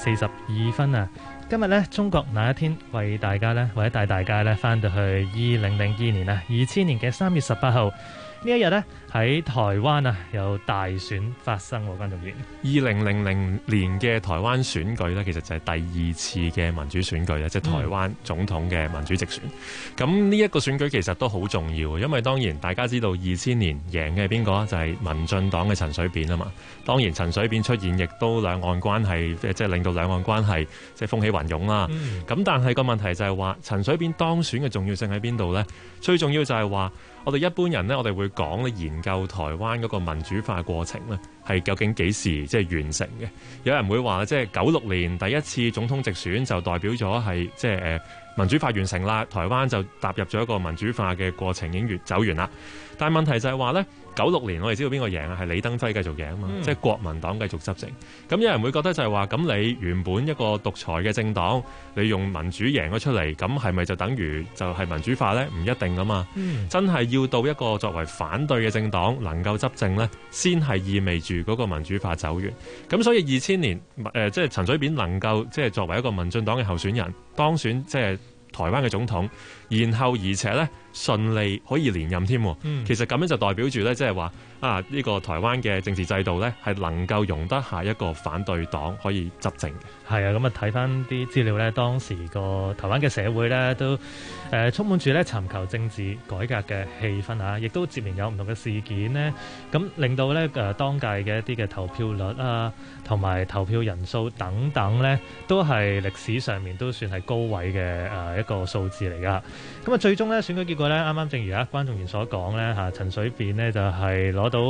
3:42啊！今日呢，中國那一天為大家呢，或者帶大家呢，翻到去2002年啊，2000年嘅3月18號呢一日呢，喺台灣啊有大選發生喎，關仲遠。 2000年嘅台灣選舉呢，其實就係第2次嘅民主選舉，即係台灣總統嘅民主直選。咁呢一個選舉其實都好重要，因為當然大家知道2000年贏嘅係邊個啊？就係民進黨嘅陳水扁啊嘛。當然陳水扁出現，亦都兩岸關係即係令到兩岸關係即係風起雲湧啦。咁但係個問題就係話陳水扁當選嘅重要性喺邊度呢？最重要就係話我哋一般人呢，我哋會講咧研究台灣嗰個民主化過程呢，係究竟幾時即係完成嘅？有人會話即係96年第一次總統直選就代表咗係即係民主化完成啦，台灣就踏入咗一個民主化嘅過程已經走完啦。但係問題就係話呢，96年我哋知道邊個贏啊？係李登輝繼續贏啊嘛，即係國民黨繼續執政。咁有人會覺得就係話，咁你原本一個獨裁嘅政黨，你用民主贏咗出嚟，咁係咪就等於就係民主化呢？唔一定噶嘛。真係要到一個作為反對嘅政黨能夠執政呢，先係意味住嗰個民主化走完。咁所以2000年即係陳水扁能夠即係作為一個民進黨嘅候選人當選，即係台灣嘅總統，然後而且咧順利可以連任添。其實咁樣就代表住咧，即係話啊呢個台灣嘅政治制度咧係能夠容得下一個反對黨可以執政嘅。 係啊，咁啊睇翻啲資料咧，當時個台灣嘅社會咧都充滿住咧尋求政治改革嘅氣氛啊，亦都接連有唔同嘅事件呢，咁令到咧當屆嘅一啲嘅投票率啊，同埋投票人數等等咧，都係歷史上面都算係高位嘅一個數字嚟噶。咁啊最終咧選舉結果咧，啱啱正如關仲賢所講咧嚇，陳水扁呢就係攞到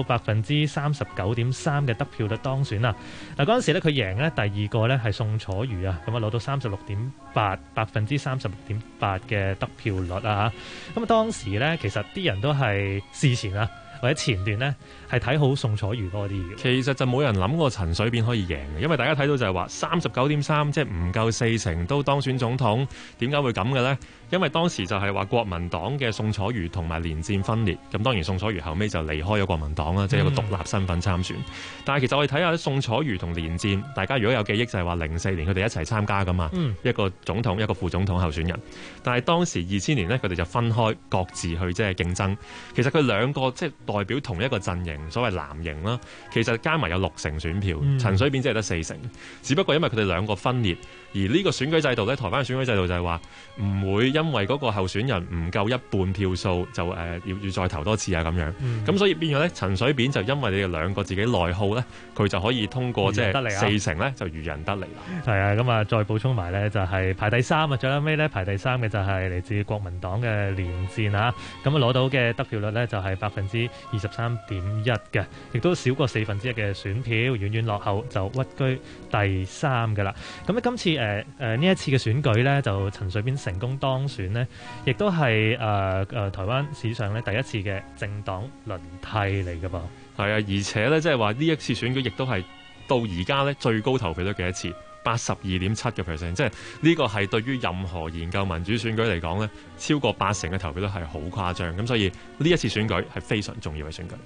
39.3%嘅得票率當選啦。嗱嗰陣時咧佢贏咧第二個咧係宋楚瑜啊，咁啊攞到36.8% 嘅得票率啊嚇。咁啊當時咧其實啲人都係事前啊或者前段呢係睇好宋楚瑜多啲嘅。 其實就冇人諗過陳水扁可以贏嘅，因為大家睇到就係話39.3%，即係唔夠40%都當選總統，點解會咁嘅呢？因為當時就係話國民黨嘅宋楚瑜同埋連戰分裂，咁當然宋楚瑜後尾就離開咗國民黨啦，即係有個獨立身份參選。但係其實我哋睇下宋楚瑜同連戰，大家如果有記憶就係話04年佢哋一齊參加噶嘛，一個總統一個副總統候選人。但係當時2000年呢，佢哋就分開各自去即係競爭。其實佢兩個即係代表同一個陣營，所謂藍營啦，其實加埋有60成選票，陳水扁只係得40成。只不過因為佢哋兩個分裂，而呢個選舉制度咧，台灣嘅選舉制度就係話唔會因為嗰個候選人唔夠一半票數就要再投多次啊咁樣。咁所以變咗咧，陳水扁就因為你哋兩個自己內耗咧，佢就可以通過即係4成咧就漁人得利啦。 係啊，咁啊再補充埋咧就係排第3啊，最後尾咧排第3嘅就係嚟自國民黨嘅連戰啊，咁啊攞到嘅得票率咧就係23.1%嘅，亦都少過1/4嘅選票，遠遠落後就屈居第3嘅啦。咁今次呢一次嘅選舉咧，就陳水扁成功當選呢，亦都係台灣史上咧第一次嘅政黨輪替嚟嘅噃。 係啊，而且咧即係話呢一次選舉亦都係到而家咧最高投票率嘅一次，82.7%，即係呢個係對於任何研究民主選舉嚟講咧，超過80%嘅投票率係好誇張。咁所以呢一次選舉係非常重要嘅選舉。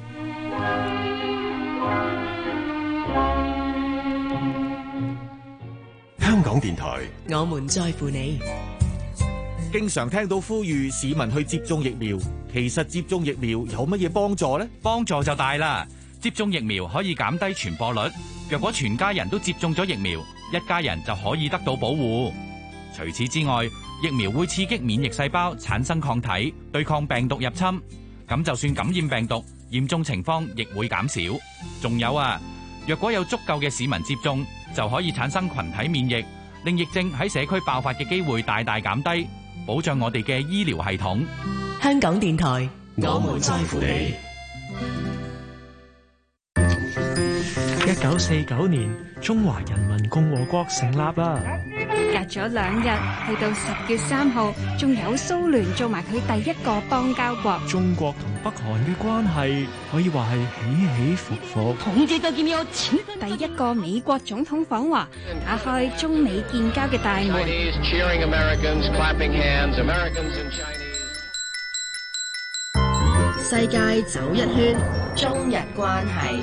香港電台， 我們在乎你。 經常聽到呼籲市民去接種疫苗，其實接種疫苗有乜嘢幫助呢？ 幫助就大啦！接種疫苗可以減低傳播率。若果全家人都接種咗疫苗，一家人就可以得到保護。除此之外，疫苗會刺激免疫細胞產生抗體，對抗病毒入侵。咁就算感染病毒，嚴重情況亦會減少。仲有啊，若果有足夠嘅市民接種，就可以產生群體免疫，令疫症喺社區爆發嘅機會大大減低，保障我哋嘅醫療系統。 香港電台， 我們在乎你。 1949年，中華人民共和國成立啦。 隔咗2日，去到10月3號，仲有蘇聯做埋佢第一個邦交國。 中國同北韓嘅關係可以話係起起伏伏。 第一個美國總統訪華，打開中美建交嘅大門。 世界走一圈，中日關係。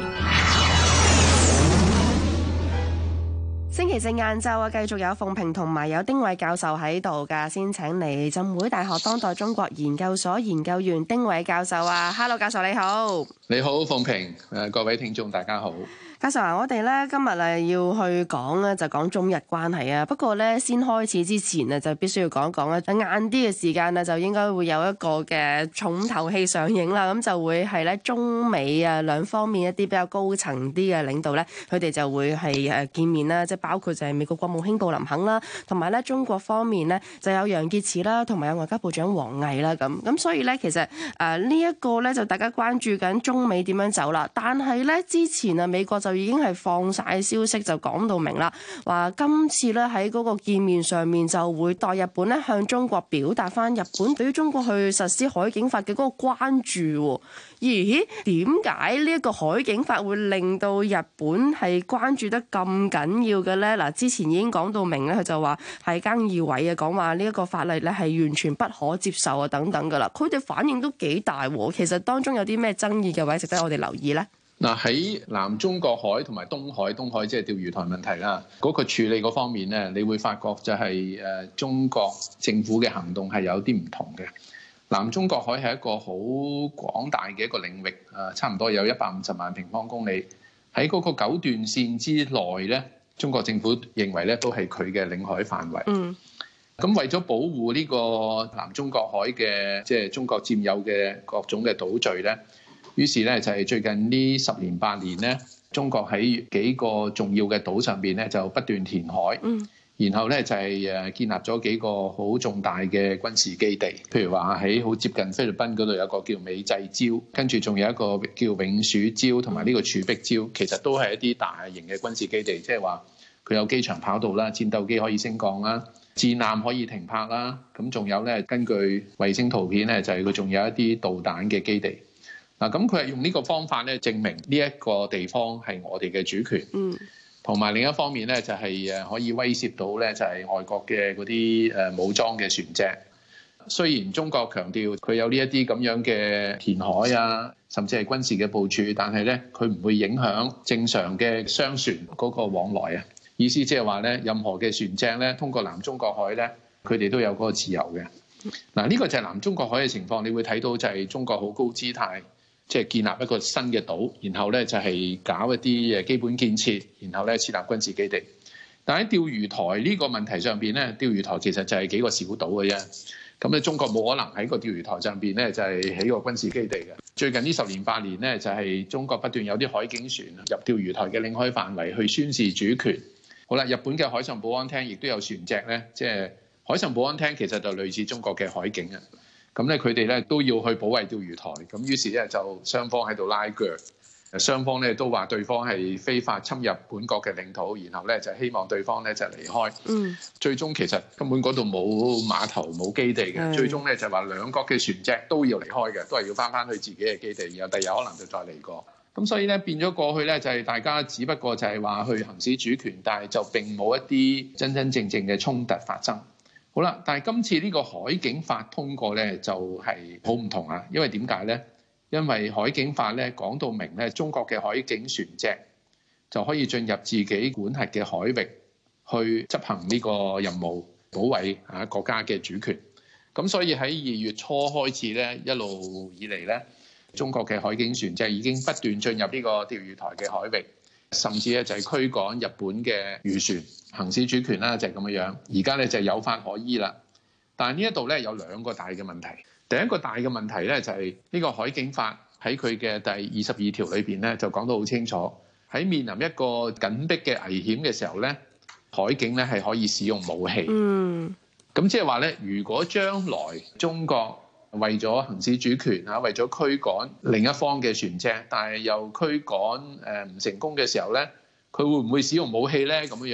星期四晏晝啊，繼續有鳳萍同埋有丁偉教授喺度㗎，先請嚟浸會大學當代中國研究所研究員丁偉教授啊。Hello， 教授你好。 你好，鳳萍，各位聽眾大家好。 教授啊，我哋咧今日要去講咧就講中日關係啊。不過咧先開始之前啊，就必須要講一講咧，晏啲嘅時間啊，就應該會有一個嘅重頭戲上映啦。咁就會係咧中美啊兩方面一啲比較高層啲嘅領導咧，佢哋就會係見面啦。即係包括就係美國國務卿布林肯啦，同埋咧中國方面咧就有楊潔篪啦，同埋有外交部長王毅啦咁。所以咧其實呢一個咧就大家關注緊中美點樣走啦。但係咧之前啊美國就已經係放晒消息，就講到明啦，話今次咧喺嗰個見面上面就會代日本咧向中國表達翻日本對於中國去實施海警法嘅嗰個關注。咦？點解呢一個海警法會令到日本係關注得咁緊要嘅咧？嗱，之前已經講到明咧，佢就話係菅義偉啊，講話呢一個法例咧係完全不可接受啊等等噶啦。佢哋反應都幾大喎。其實當中有啲咩爭議嘅位值得我哋留意咧？ 嗱，喺南中國海同埋東海即係釣魚台問題啦，嗰個處理嗰方面咧，你會發覺就係中國政府嘅行動係有啲唔同嘅。南中國海係一個好廣大嘅一個領域，差唔多有150萬平方公里。喺嗰個9段線之內咧，中國政府認為咧都係佢嘅領海範圍。咁為咗保護呢個南中國海嘅即係中國佔有嘅各種嘅島嶼咧，於是咧就係最近呢10年8年咧，中國喺幾個重要嘅島上邊咧就不斷填海，然後咧就係建立咗幾個好重大嘅軍事基地，譬如話喺好接近菲律賓嗰度有一個叫美濟礁，跟住仲有一個叫永暑礁同埋呢個儲碧礁，其實都係一啲大型嘅軍事基地，即係話佢有機場跑道啦，戰鬥機可以升降啦，戰艦可以停泊啦，咁仲有咧根據衛星圖片咧就係佢仲有一啲導彈嘅基地。嗱，咁佢係用呢個方法咧證明呢一個地方係我哋嘅主權，同埋另一方面咧就係可以威脅到咧就係外國嘅嗰啲武裝嘅船隻。雖然中國強調佢有呢一啲咁樣嘅填海啊，甚至係軍事嘅部署，但係咧佢唔會影響正常嘅商船嗰個往來啊。意思即係話咧，任何嘅船隻咧通過南中國海咧，佢哋都有嗰個自由嘅。嗱，呢個就係南中國海嘅情況，你會睇到就係中國好高姿態。即係建立一個新嘅島，然後咧就係搞一啲基本建設，然後咧設立軍事基地。但喺釣魚台呢個問題上邊咧，釣魚台其實就係幾個小島嘅啫。咁咧中國冇可能喺個釣魚台上邊咧就係起個軍事基地嘅。最近呢10年8年咧就係中國不斷有啲海警船入釣魚台嘅領海範圍去宣示主權。好啦，日本嘅海上保安廳亦都有船隻咧，即係海上保安廳其實就類似中國嘅海警啊。咁咧，佢哋咧都要去保衛釣魚台，咁於是咧就雙方喺度拉鋸，雙方咧都話對方係非法侵入本國嘅領土，然後咧就希望對方咧就離開。最終其實根本嗰度冇碼頭冇基地嘅，最終咧就話兩國嘅船隻都要離開嘅，都係要翻去自己嘅基地，然後第日可能就再嚟過。咁所以咧變咗過去咧就係大家只不過就係話去行使主權，但係就並冇一啲真真正正嘅衝突發生。好啦，但係今次呢個海警法通過咧，就係好唔同啊！因為點解咧？因為海警法咧講到明咧，中國嘅海警船隻就可以進入自己管轄嘅海域去執行呢個任務，保衛國家嘅主權。咁所以喺2月初開始咧，一路以嚟咧，中國嘅海警船隻已經不斷進入呢個釣魚台嘅海域。甚至咧就係驅趕日本嘅漁船，行使主權啦，就係咁樣樣。而家咧就有法可依啦。但係呢一度咧有2個大嘅問題。第一個大嘅問題咧就係呢個海警法喺佢嘅第22條裏邊咧就講得好清楚，喺面臨一個緊迫嘅危險嘅時候咧，海警咧係可以使用武器。咁即係話咧，如果將來中國為咗行使主權嚇，為咗驅趕另一方嘅船隻，但係又驅趕唔成功嘅時候咧，佢會唔會使用武器咧？咁樣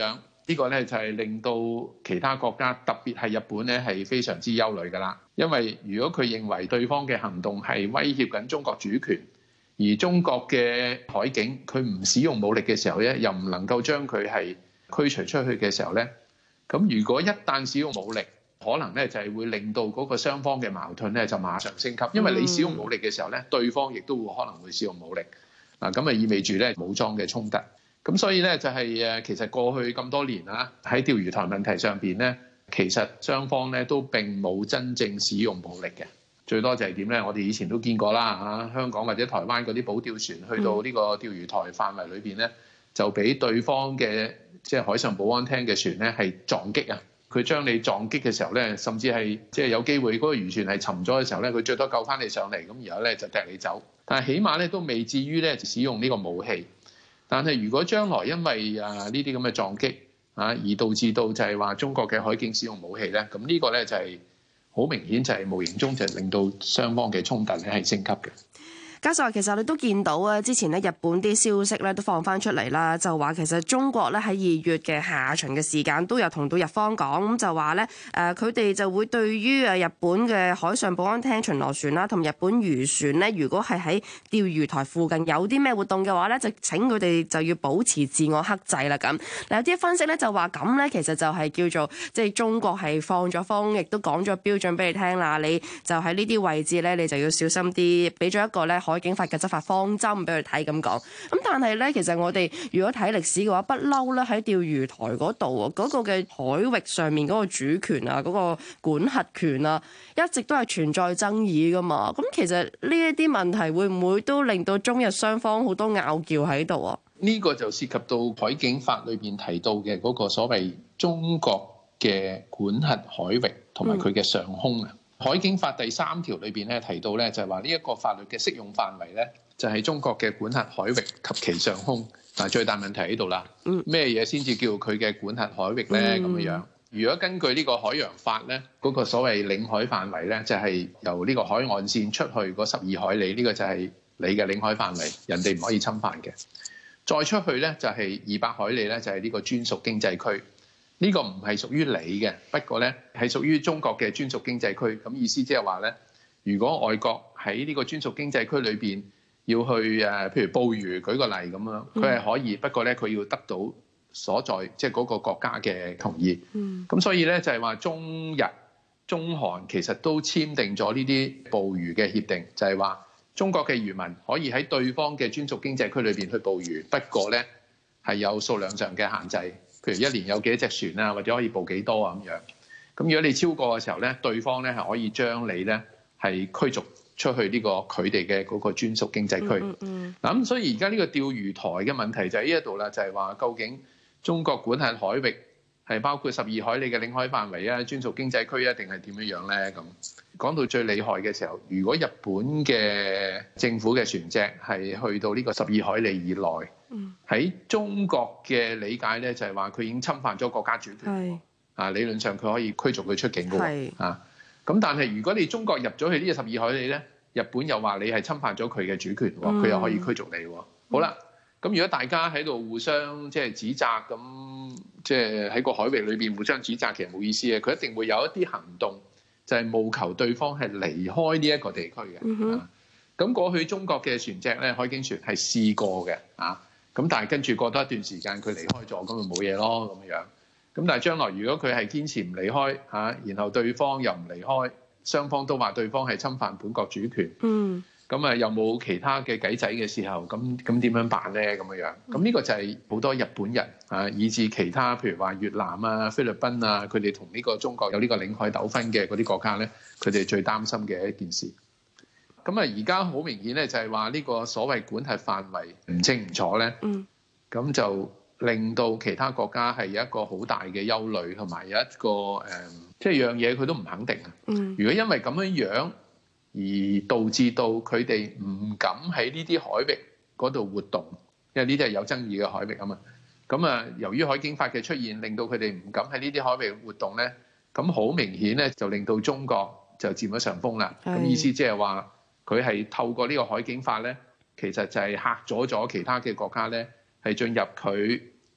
呢個咧就係令到其他國家，特別係日本咧係非常之憂慮㗎啦。因為如果佢認為對方嘅行動係威脅緊中國主權，而中國嘅海警佢唔使用武力嘅時候咧，又唔能夠將佢係驅除出去嘅時候咧，咁如果一旦使用武力，可能咧就係會令到嗰個雙方嘅矛盾咧就馬上升級，因為你使用武力嘅時候咧，對方亦都會可能會使用武力。嗱，咁啊意味住咧武裝嘅衝突。咁所以咧就係其實過去咁多年啦，喺釣魚台問題上邊咧，其實雙方咧都並冇真正使用武力嘅。最多就係點咧？我哋以前都見過啦嚇，香港或者台灣嗰啲保釣船去到呢個釣魚台範圍裏邊咧，就俾對方嘅即係海上保安廳嘅船咧係撞擊啊！佢將你撞擊嘅時候咧，甚至係即係有機會嗰個漁船係沉咗嘅時候咧，佢最多救翻你上嚟，咁然後咧就掟你走。但係起碼咧都未至於咧使用呢個武器。但係如果將來因為呢啲咁嘅撞擊而導致到就係話中國嘅海警使用武器咧，咁呢個咧就係好明顯就係無形中就係令到雙方嘅衝突咧係升級嘅。 教授話其實你都見到啊，之前咧日本啲消息咧都放翻出嚟啦，就話其實中國咧喺2月嘅下旬嘅時間都有同到日方講，咁就話咧佢哋就會對於日本嘅海上保安廳巡邏船啦，同日本漁船咧，如果係喺釣魚台附近有啲咩活動嘅話咧，就請佢哋就要保持自我克制啦咁。有啲分析咧就話咁咧，其實就係叫做即係中國係放咗風，亦都講咗標準俾你聽啦，你就喺呢啲位置咧，你就要小心啲，俾咗一個咧海警法嘅執法方針俾佢睇咁講。咁但係咧，其實我哋如果睇歷史嘅話，不嬲咧喺釣魚台嗰度嗰個嘅海域上面嗰個主權啊，嗰個管轄權啊，一直都係存在爭議噶嘛。咁其實呢一啲問題會唔會都令到中日雙方好多拗撬喺度啊？ 呢個就涉及到海警法裏邊提到嘅嗰個所謂中國嘅管轄海域同埋佢嘅上空啊。海警法第3條裏邊咧提到咧，就係話呢一個法律嘅適用範圍咧，就係中國嘅管轄海域及其上空。但係最大問題喺度啦，咩嘢先至叫佢嘅管轄海域咧？咁樣，如果根據呢個海洋法咧，嗰個所謂領海範圍咧，就係由呢個海岸線出去嗰12海里，呢個就係你嘅領海範圍，人哋唔可以侵犯嘅。再出去咧就係200海里咧，就係呢個專屬經濟區。呢個唔係屬於你嘅，不過咧係屬於中國嘅專屬經濟區。咁意思即係話咧，如果外國喺呢個專屬經濟區裏邊要去譬如捕魚，舉個例咁樣，佢係可以，不過咧佢要得到所在即係嗰個國家嘅同意。咁所以咧就係話中日、中韓其實都簽訂咗呢啲捕魚嘅協定，就係話中國嘅漁民可以喺對方嘅專屬經濟區裏邊去捕魚，不過咧係有數量上嘅限制。譬如1年有幾多隻船啊，或者可以捕幾多啊咁樣。咁如果你超過嘅時候咧，對方咧係可以將你咧係驅逐出去呢個佢哋嘅嗰個專屬經濟區。嗱咁所以而家呢個釣魚台嘅問題就喺呢一度啦，就係話究竟中國管轄海域係包括12海里嘅領海範圍啊、專屬經濟區啊，定係點樣樣咧？咁講到最厲害嘅時候，如果日本嘅政府嘅船隻係去到呢個12海里以內。喺中國嘅理解咧，就係話佢已經侵犯咗國家主權。理論上佢可以驅逐佢出境嘅喎。咁但係如果你中國入咗去呢個12海里咧，日本又話你係侵犯咗佢嘅主權喎，佢又可以驅逐你喎。好啦，咁如果大家喺度互相即係指責，咁即係喺個海域裏邊互相指責，其實冇意思嘅。佢一定會有一啲行動，就係務求對方係離開呢一個地區嘅。咁過去中國嘅船隻咧，海警船係試過嘅。咁但係跟住過多一段時間，佢離開咗，咁咪冇嘢咯咁樣。咁但係將來如果佢係堅持唔離開然後對方又唔離開，雙方都話對方係侵犯本國主權。咁又冇其他嘅計仔嘅時候，咁點樣辦咧？咁樣。咁呢個就係好多日本人以至其他譬如話越南啊、菲律賓啊，佢哋同呢個中國有呢個領海糾紛嘅嗰啲國家咧，佢哋最擔心嘅一件事。咁而家好明顯咧，就係話呢個所謂管轄範圍唔清唔楚咧，咁就令到其他國家係有一個好大嘅憂慮，同埋有一個即係樣嘢佢都唔肯定啊。如果因為咁樣而導致到佢哋唔敢喺呢啲海域嗰度活動，因為呢啲係有爭議嘅海域啊嘛。咁由於海警法嘅出現，令到佢哋唔敢喺呢啲海域活動咧，咁好明顯咧就令到中國就佔咗上風啦。咁意思即係話，佢係透過呢個海警法咧，其實就係嚇咗其他嘅國家咧，係進入佢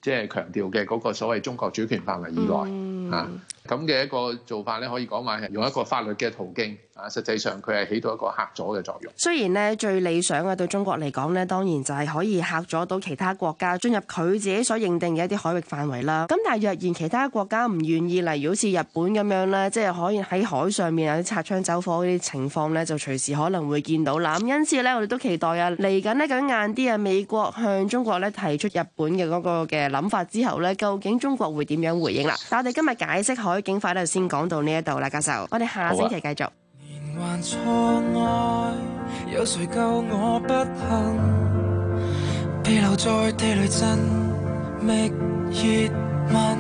即係強調嘅嗰個所謂中國主權範圍以內啊。咁嘅一個做法咧，可以講話係用一個法律嘅途徑啊，實際上佢係起到一個嚇阻嘅作用。 雖然呢，最理想嘅對中國嚟講呢，當然就係可以嚇阻到其他國家進入佢自己所認定嘅一啲海域範圍啦。咁但係若然其他國家唔願意，例如好似日本咁樣咧，即係可以喺海上面有啲擦槍走火嗰啲情況呢，就隨時可能會見到啦。咁因此呢，我哋都期待啊，嚟緊呢，究竟晏啲啊，美國向中國呢提出日本嘅嗰個嘅諗法之後呢，究竟中國會點樣回應啦？但我哋今日解釋海警法咧，先講到呢一度啦，教授，我哋下星期繼續。 連環錯愛，有誰救我不幸？被留在地雷陣，覓熱吻。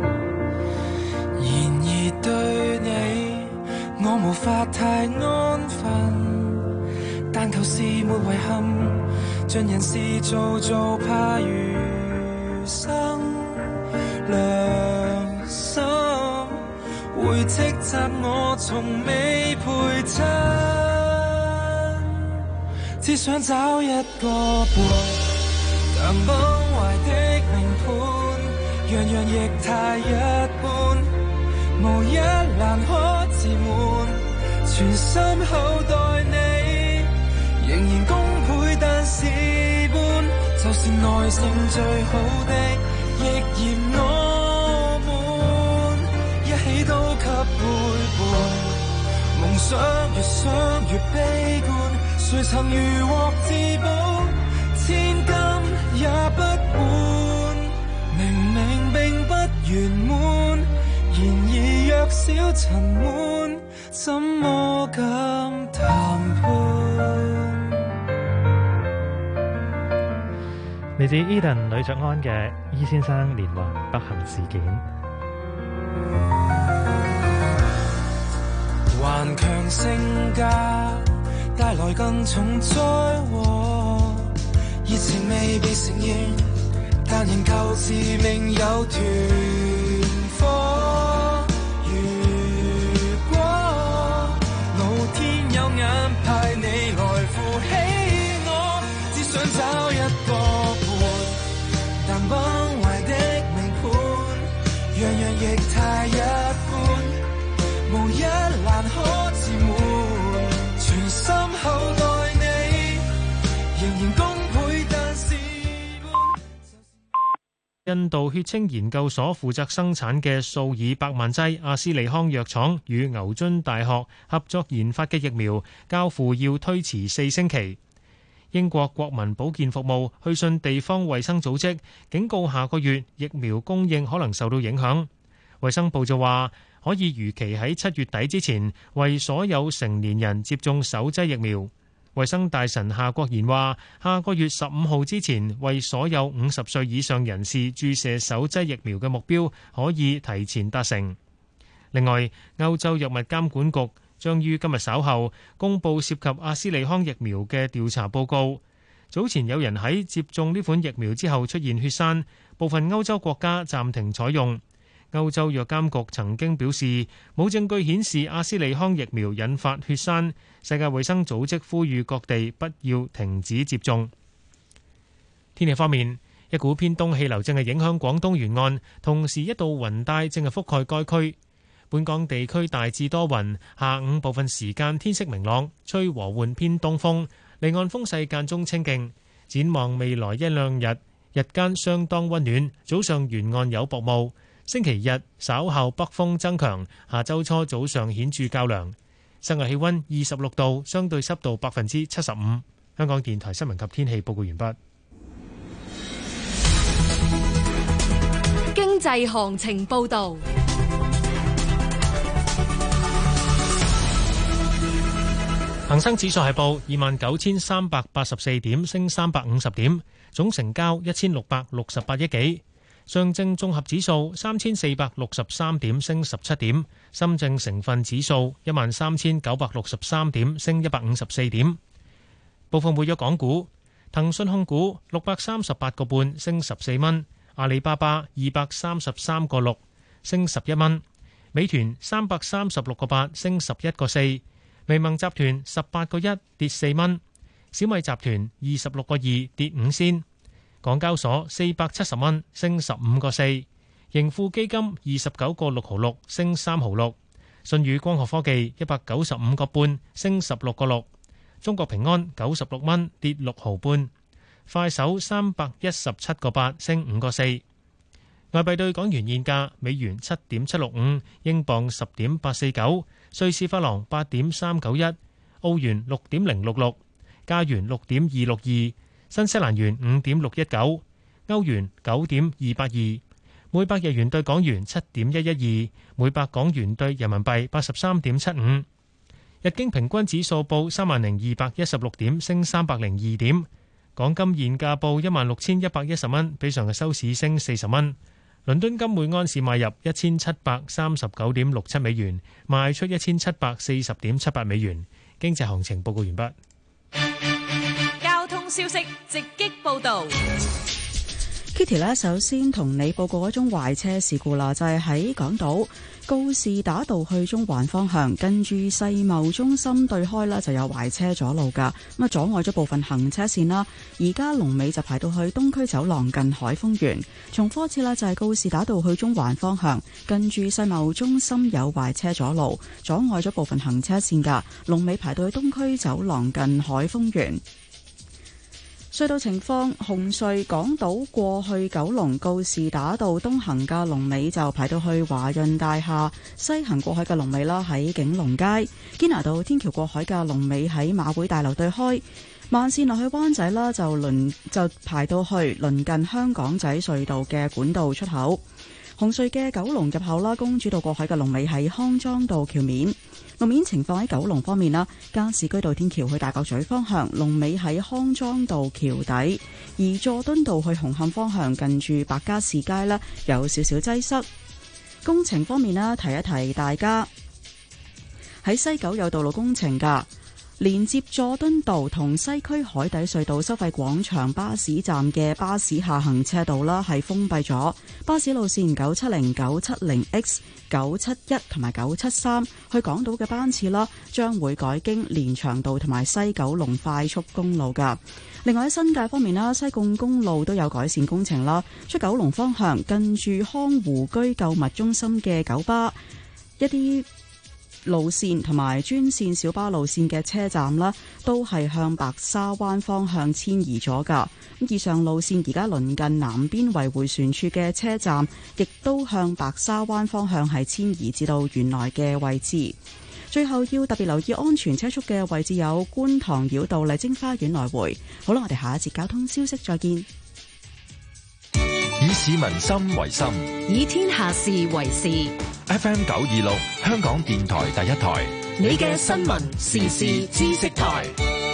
然而對你，我無法太安分，但求是沒遺憾，盡人事做做，怕餘生良心會斥責我從未陪襯，只想找一個伴，但崩壞的命盤，樣樣亦太一般，無一難可自滿，全心厚待你，仍然功倍但事半，就是耐性最好的，亦嫌我悶，一起都給背叛，夢想越想越悲觀，誰曾如獲至寶，千金也不換，明明並不圓滿，然而若小塵滿，怎麼敢談判？ 嚟自 Eden 呂爵安嘅伊先生連環不幸事件。 頑強性格帶來更重災禍，熱情未被承認，但仍舊自命有團火。如果老天有眼派你來扶起我，只想找一個伴，但崩壞的命盤，樣樣亦太一般，無一難可自滿，全心厚待你，仍然功倍但是印度血清研究所負責生產嘅數以百萬劑阿斯利康藥廠與牛津大學合作研發嘅疫苗交付要推遲4星期。英國國民保健服務去信地方衛生組織，警告下個月疫苗供應可能受到影響。衛生部就話可以如期喺7月底之前為所有成年人接種首劑疫苗。衛生大臣夏國賢話，下個月15號之前為所有50歲以上人士注射首劑疫苗嘅目標可以提前達成。另外，歐洲藥物監管局將於今日稍後公佈涉及阿斯利康疫苗嘅調查報告。早前有人喺接種呢款疫苗之後出現血栓，部分歐洲國家暫停採用。歐洲藥監局曾經表示冇證據顯示阿斯利康疫苗引發血栓。世界衛生組織呼籲各地不要停止接種。天氣方面，一股偏東氣流正係影響廣東沿岸，同時一道雲帶正係覆蓋該區。本港地區大致多雲，下午部分時間天色明朗，吹和緩偏東風，離岸風勢間中清勁。展望未來一兩日，日間相當溫暖，早上沿岸有薄霧。星期日稍後北風增強，下周初早上顯著較涼。室外氣溫26度，相對濕度75%。香港電台新聞及天氣報告完畢。 經濟行情報導。 恒生指數係報29,384點，升350點，總成交1668億幾。上證綜合指數3463點，升17點。深證成分指數13963點，升154點。部分活躍港股，騰訊控股638個半，升14蚊；阿里巴巴233個6，升11蚊；美團336個8，升11個4；微盟集團18個1，跌4蚊；小米集團26個2，跌5仙。 港交所470蚊，升15個4。盈富基金29個6毫6，升3毫6。舜宇光學科技195個半，升16個6。中國平安96蚊，跌6毫半。快手317個8，升5個4。外幣對港元現價：美元7.765，英鎊10.849，瑞士法郎8.391，澳元6.066，加元6.262，新西蘭元5.619，歐元9.282，每百日元對港元7.112，每百港元對人民幣83.75。日經平均指數報30,216點，升302點。港金現價報16,110蚊，比上日收市升40蚊。倫敦金每安士買入1739.67美元，賣出1740.78美元。經濟行情報告完畢。 交通消息直擊報道。 Kitty 呢，首先同你報告一宗壞車事故啦，就係喺港島告士打道去中環方向，近住世貿中心對開呢就有壞車阻路噶，咁啊阻礙咗部分行車線啦。而家龍尾就排到去東區走廊近海峰園。重複一次啦，就係告士打道去中環方向，近住世貿中心有壞車阻路，阻礙咗部分行車線噶，龍尾排到去東區走廊近海峰園。隧道情況：紅隧港島過去九龍告士打道東行嘅龍尾就排到去華潤大廈，西行過海嘅龍尾啦喺景隆街。堅拿道天橋過海嘅龍尾喺馬會大樓對開。慢線落去灣仔啦，就排到去鄰近香港仔隧道嘅管道出口。紅隧嘅九龍入口啦，公主道過海嘅龍尾喺康莊道橋面。路面情況喺九龍方面啦，加士居道天橋去大角咀方向，龍尾喺康莊道橋底；而佐敦道去紅磡方向，近住白加士街啦，有少少擠塞。工程方面啦，提一提大家，喺西九有道路工程噶。連接佐敦道同西區海底隧道收費廣場巴士站嘅巴士下行車道啦，係封閉咗。巴士路線970、970X、971同埋973去港島嘅班次啦，將會改經連翔道同埋西九龍快速公路噶。另外喺新界方面啦，西貢公路都有改善工程啦，出九龍方向近住康湖居購物中心嘅九巴一啲路線同埋專線小巴路線嘅車站啦，都係向白沙灣方向遷移咗噶。以上路線而家鄰近南邊圍迴旋處嘅車站，亦都向白沙灣方向係遷移至到原來嘅位置。最後要特別留意安全車速嘅位置有觀塘繞道麗晶花園來回。好啦，我哋下一節交通消息再見。 以市民心為心， 以天下事為事。 FM 926，香港電台第一台， 你嘅新聞時事知識台。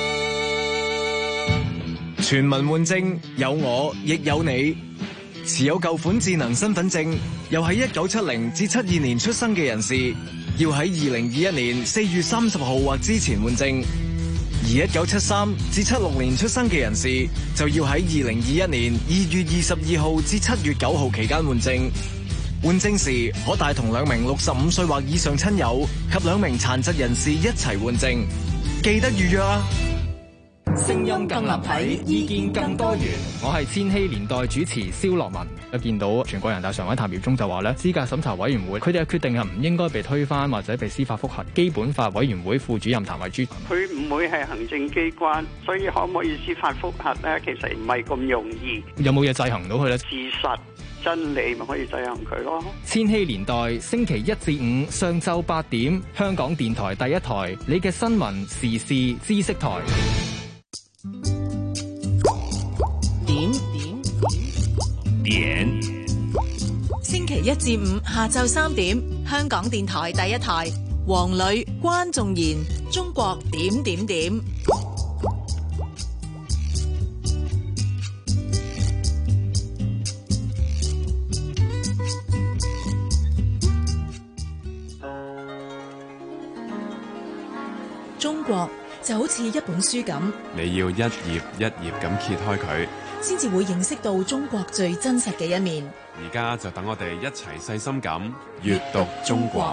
全民換證，有我亦有你。持有舊款智能身份證，又喺1970至72年出生嘅人士，要喺2021年4月30號或之前換證。而1973至76年出生嘅人士，就要喺2021年2月22號至7月9號期間換證。換證時可帶同2名65歲或以上親友及2名殘疾人士一齊換證，記得預約啊！ 聲音更立體，意見更多元。我係千禧年代主持蕭樂文。一見到全國人大常委譚耀宗就話咧，資格審查委員會佢哋嘅決定係唔應該被推翻或者被司法覆核。基本法委員會副主任譚慧珠， 佢唔會係行政機關，所以可唔可以司法覆核咧？其實唔係咁容易。 有冇嘢制衡到佢咧？ 事實真理咪可以制衡佢咯。 千禧年代星期1至5上晝8點，香港電台第一台，你嘅新聞時事知識台。 點星期1至5下晝3點，香港電台第一台，黃磊、關仲然，中國點點點。中國就好似一本書咁， 你要一頁一頁咁揭開佢， 先至會認識到中國最真實嘅一面。 而家就等我哋一齊細心咁閱讀中國。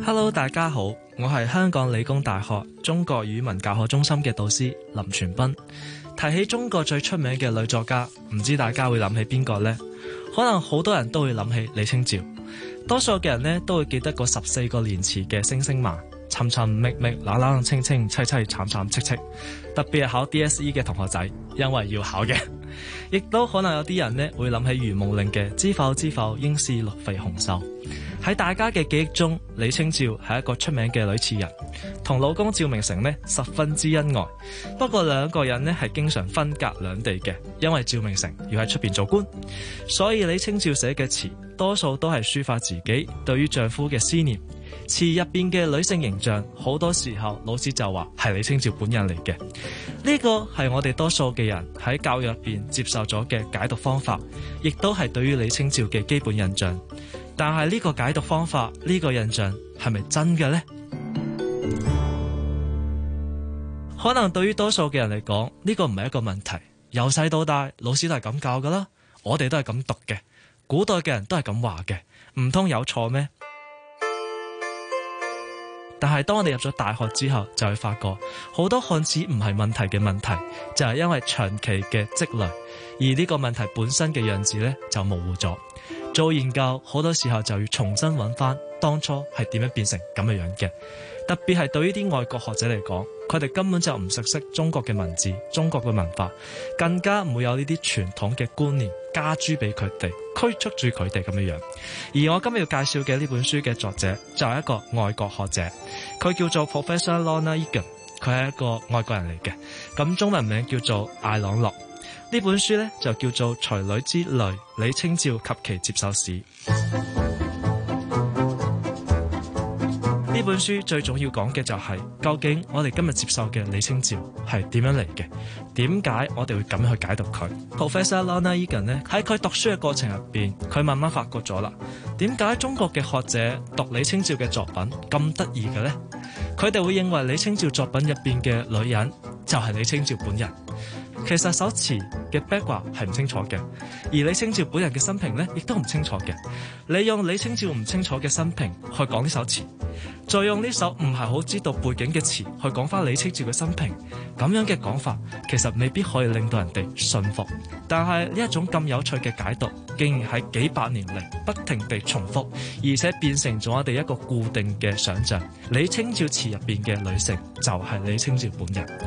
Hello， 大家好，我係香港理工大學中國語文教學中心嘅導師林全斌。提起中國最出名嘅女作家，唔知大家會諗起邊個呢？可能好多人都會諗起李清照，多數嘅人呢都會記得嗰14個連詞嘅星星嘛，尋尋覓覓，冷冷清清，凄凄慘慘戚戚。特別係考 DSE 嘅同學仔，因為要考嘅。亦都可能有啲人呢會諗起如夢令嘅知否知否，應是綠肥紅瘦。喺大家嘅記憶中，李清照係一個出名嘅女詞人，同老公趙明誠呢十分之恩愛。不過兩個人呢係經常分隔兩地嘅，因為趙明誠要喺出邊做官，所以李清照寫嘅詞多數都係抒發自己對於丈夫嘅思念。詞入邊嘅女性形象，好多時候老師就話係李清照本人嚟嘅。呢個係我哋多數嘅人喺教育入邊接受咗嘅解讀方法，亦都係對於李清照嘅基本印象。但係呢個解讀方法，呢個印象係咪真嘅呢？可能對於多數嘅人嚟講，呢個唔係一個問題。由細到大，老師都係咁教噶啦，我哋都係咁讀嘅，古代嘅人都係咁話嘅，唔通有錯咩？但係當我哋入咗大學之後，就會發覺好多看似唔係問題嘅問題，就係因為長期嘅積累，而呢個問題本身嘅樣子呢，就模糊咗。做研究好多時候就要重新揾翻當初係點樣變成咁嘅樣嘅。特別係對於啲外國學者嚟講，佢哋根本就唔熟悉中國嘅文字、中國嘅文化，更加唔會有呢啲傳統嘅觀念加諸俾佢哋，驅促住佢哋咁嘅樣。而我今日要介紹嘅呢本書嘅作者就係一個外國學者，佢叫做 Professor Lorna Egan， 佢係一個外國人嚟嘅，咁中文名叫做艾朗諾。呢本書呢，就叫做《才女之淚：李清照及其接受史》。呢本書最重要講嘅就係，究竟我哋今日接受嘅李清照係點樣嚟嘅？點解我哋會咁樣去解讀佢？ Professor Lorna Egan 呢，喺佢讀書嘅過程入邊，佢慢慢發覺咗啦，點解中國嘅學者讀李清照嘅作品咁得意嘅呢？佢哋會認為李清照作品入邊嘅女人就係李清照本人。其實首詞嘅 background 係唔清楚嘅，而李清照本人嘅生平呢，亦都唔清楚嘅。你用李清照唔清楚嘅生平去講呢首詞，再用呢首唔係好知道背景嘅詞去講翻李清照嘅生平，咁樣嘅講法其實未必可以令到人哋信服。但係呢一種咁有趣嘅解讀，竟然喺幾百年嚟不停地重複，而且變成咗我哋一個固定嘅想像。李清照詞入邊嘅女性就係李清照本人。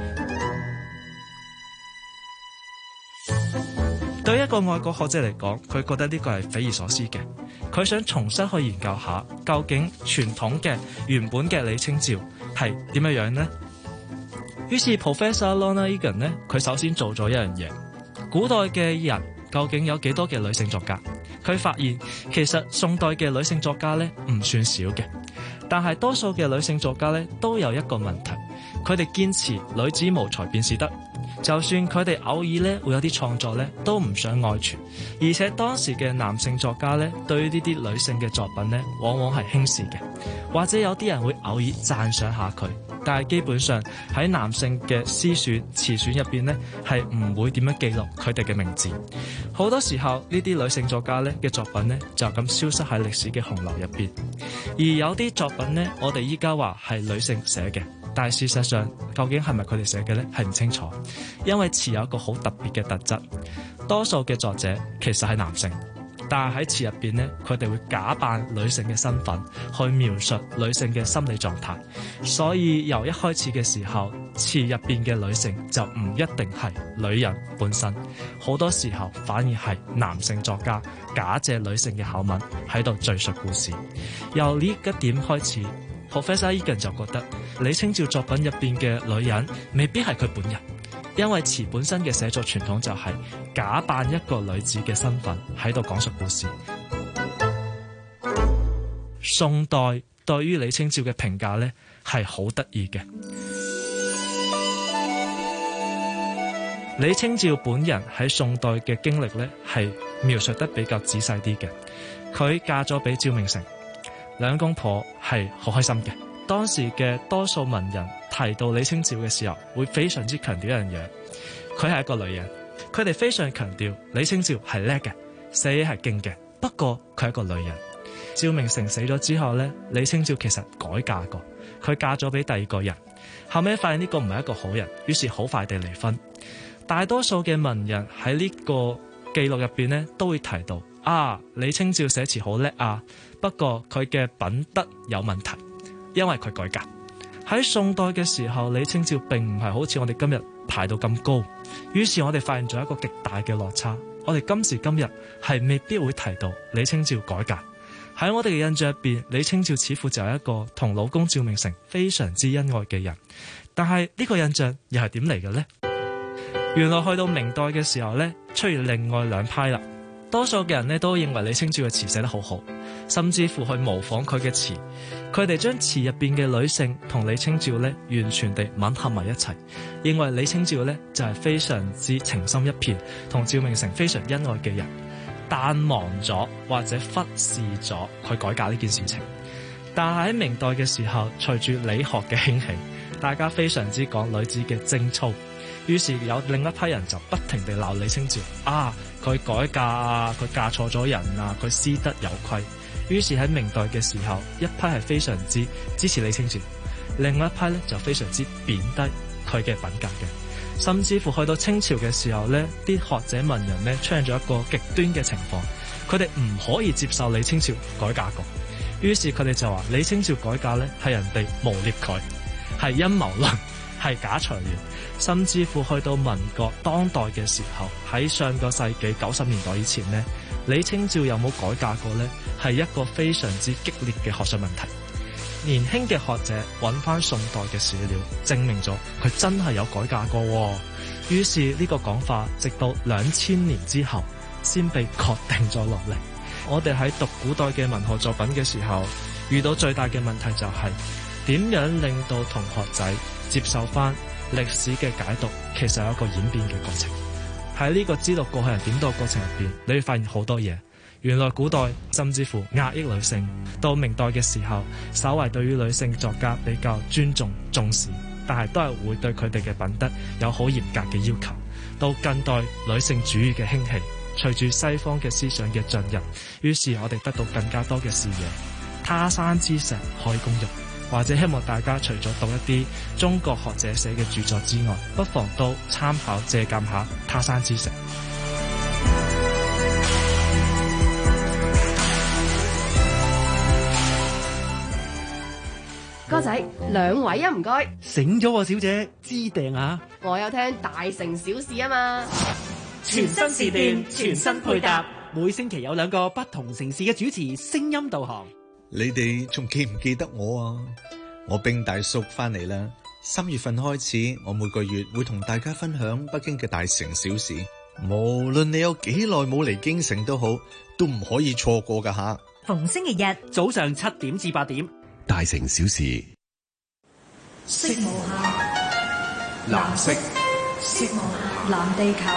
對一個外國學者嚟講，佢覺得呢個係匪夷所思嘅。佢想重新去研究下，究竟傳統嘅原本嘅李清照係點樣樣呢？於是 Professor Lorna Egan 呢，佢首先做咗一樣嘢，古代嘅人究竟有幾多嘅女性作家？佢發現其實宋代嘅女性作家呢唔算少嘅，但係多數嘅女性作家呢都有一個問題，佢哋堅持女子無才便是德。就算佢哋偶爾咧會有啲創作咧，都唔想外傳，而且當時嘅男性作家咧，對於呢啲女性嘅作品咧，往往係輕視嘅，或者有啲人會偶爾讚賞下佢，但係基本上喺男性嘅詩選詞選入邊咧，係唔會點樣記錄佢哋嘅名字。好多時候呢啲女性作家咧嘅作品咧，就咁消失喺歷史嘅洪流入邊，而有啲作品咧，我哋依家話係女性寫嘅。但係事實上，究竟係咪佢哋寫嘅呢？係唔清楚，因為詞有一個好特別嘅特質，多數嘅作者其實係男性，但係喺詞入邊呢，佢哋會假扮女性嘅身份去描述女性嘅心理狀態，所以由一開始嘅時候，詞入邊嘅女性就唔一定係女人本身，好多時候反而係男性作家假借女性嘅口吻喺度敘述故事。由呢一點開始，Professor Egan 就覺得李清照作品入邊嘅女人未必係佢本人，因為詞本身嘅寫作傳統就係假扮一個女子嘅身份喺度講述故事。宋代對於李清照嘅評價呢係好得意嘅。李清照本人喺宋代嘅經歷呢係描述得比較仔細啲嘅。佢嫁咗俾趙明誠，兩公婆係好開心嘅。當時嘅多數文人提到李清照嘅時候，會非常之強調一樣嘢，佢係一個女人。佢哋非常強調李清照係叻嘅，寫嘢係勁嘅，不過佢係一個女人。 趙明誠死咗之後呢，李清照其實改嫁過，佢嫁咗俾第二個人，後尾發現呢個唔係一個好人，於是好快地離婚。大多數嘅文人喺呢個記錄入邊呢，都會提到李清照寫詞好叻啊，不過佢嘅品德有問題，因為佢改嫁。喺宋代嘅時候，李清照並唔係好似我哋今日排到咁高，於是我哋發現咗一個極大嘅落差。我哋今時今日係未必會提到李清照改嫁。喺我哋嘅印象入邊，李清照似乎就係一個同老公趙明誠非常之恩愛嘅人，但係呢個印象又係點嚟嘅呢？原來去到明代嘅時候呢，出現另外兩派啦。多數嘅人呢都認為李清照嘅詞寫得好好，甚至乎去模仿佢嘅詞。佢哋將詞入邊嘅女性同李清照呢完全地吻合埋一齊，認為李清照呢就係非常之情深一片，同趙明誠非常恩愛嘅人，但忘咗或者忽視咗佢改嫁呢件事情。但係喺明代嘅時候，隨住理學嘅興起，大家非常之講女子嘅貞操，於是有另一批人就不停地鬧李清照佢改嫁啊，佢嫁錯咗人啊，佢私德有虧。於是喺明代嘅時候，一批係非常之支持李清照，另外一批呢就非常之貶低佢嘅品格嘅。甚至乎去到清朝嘅時候呢，啲學者文人呢出現咗一個極端嘅情況，佢哋唔可以接受李清照改嫁過，於是佢哋就話李清照改嫁呢係人哋誣衊佢，係陰謀論，係假材料。甚至乎去到民國當代嘅時候，喺上個世紀90年代以前呢，李清照有冇改嫁過呢？係一個非常之激烈嘅學術問題。年輕嘅學者揾翻宋代嘅史料，證明咗佢真係有改嫁過。於是呢個講法直到2000年之後先被確定咗落嚟。我哋喺讀古代嘅文學作品嘅時候，遇到最大嘅問題就係點樣令到同學仔接受翻歷史嘅解讀，其實有一個演變嘅過程。喺呢個知道過去人點讀嘅過程入邊，你會發現好多嘢。原來古代甚至乎壓抑女性，到明代嘅時候，稍為對於女性作家比較尊重重視，但係都係會對佢哋嘅品德有好嚴格嘅要求。到近代女性主義嘅興起，隨住西方嘅思想嘅進入，於是我哋得到更加多嘅視野。他山之石可以攻玉，或者希望大家除咗讀一啲中國學者寫嘅著作之外，不妨都參考借鑑下他山之石。 哥仔，兩位啊，唔該。 醒咗喎，小姐，知定啊？ 我有聽大城小事啊嘛。 全新時段，全新配搭，每星期有2個不同城市嘅主持聲音導航。 你哋仲記唔記得我啊？我兵大叔翻嚟啦！3月份開始，我每個月會同大家分享北京嘅大城小事。無論你有幾耐冇嚟京城都好，都唔可以錯過噶吓。 逢星期日早上7點至8點， 大城小事。 色無限， 藍色， 色無限，藍地球。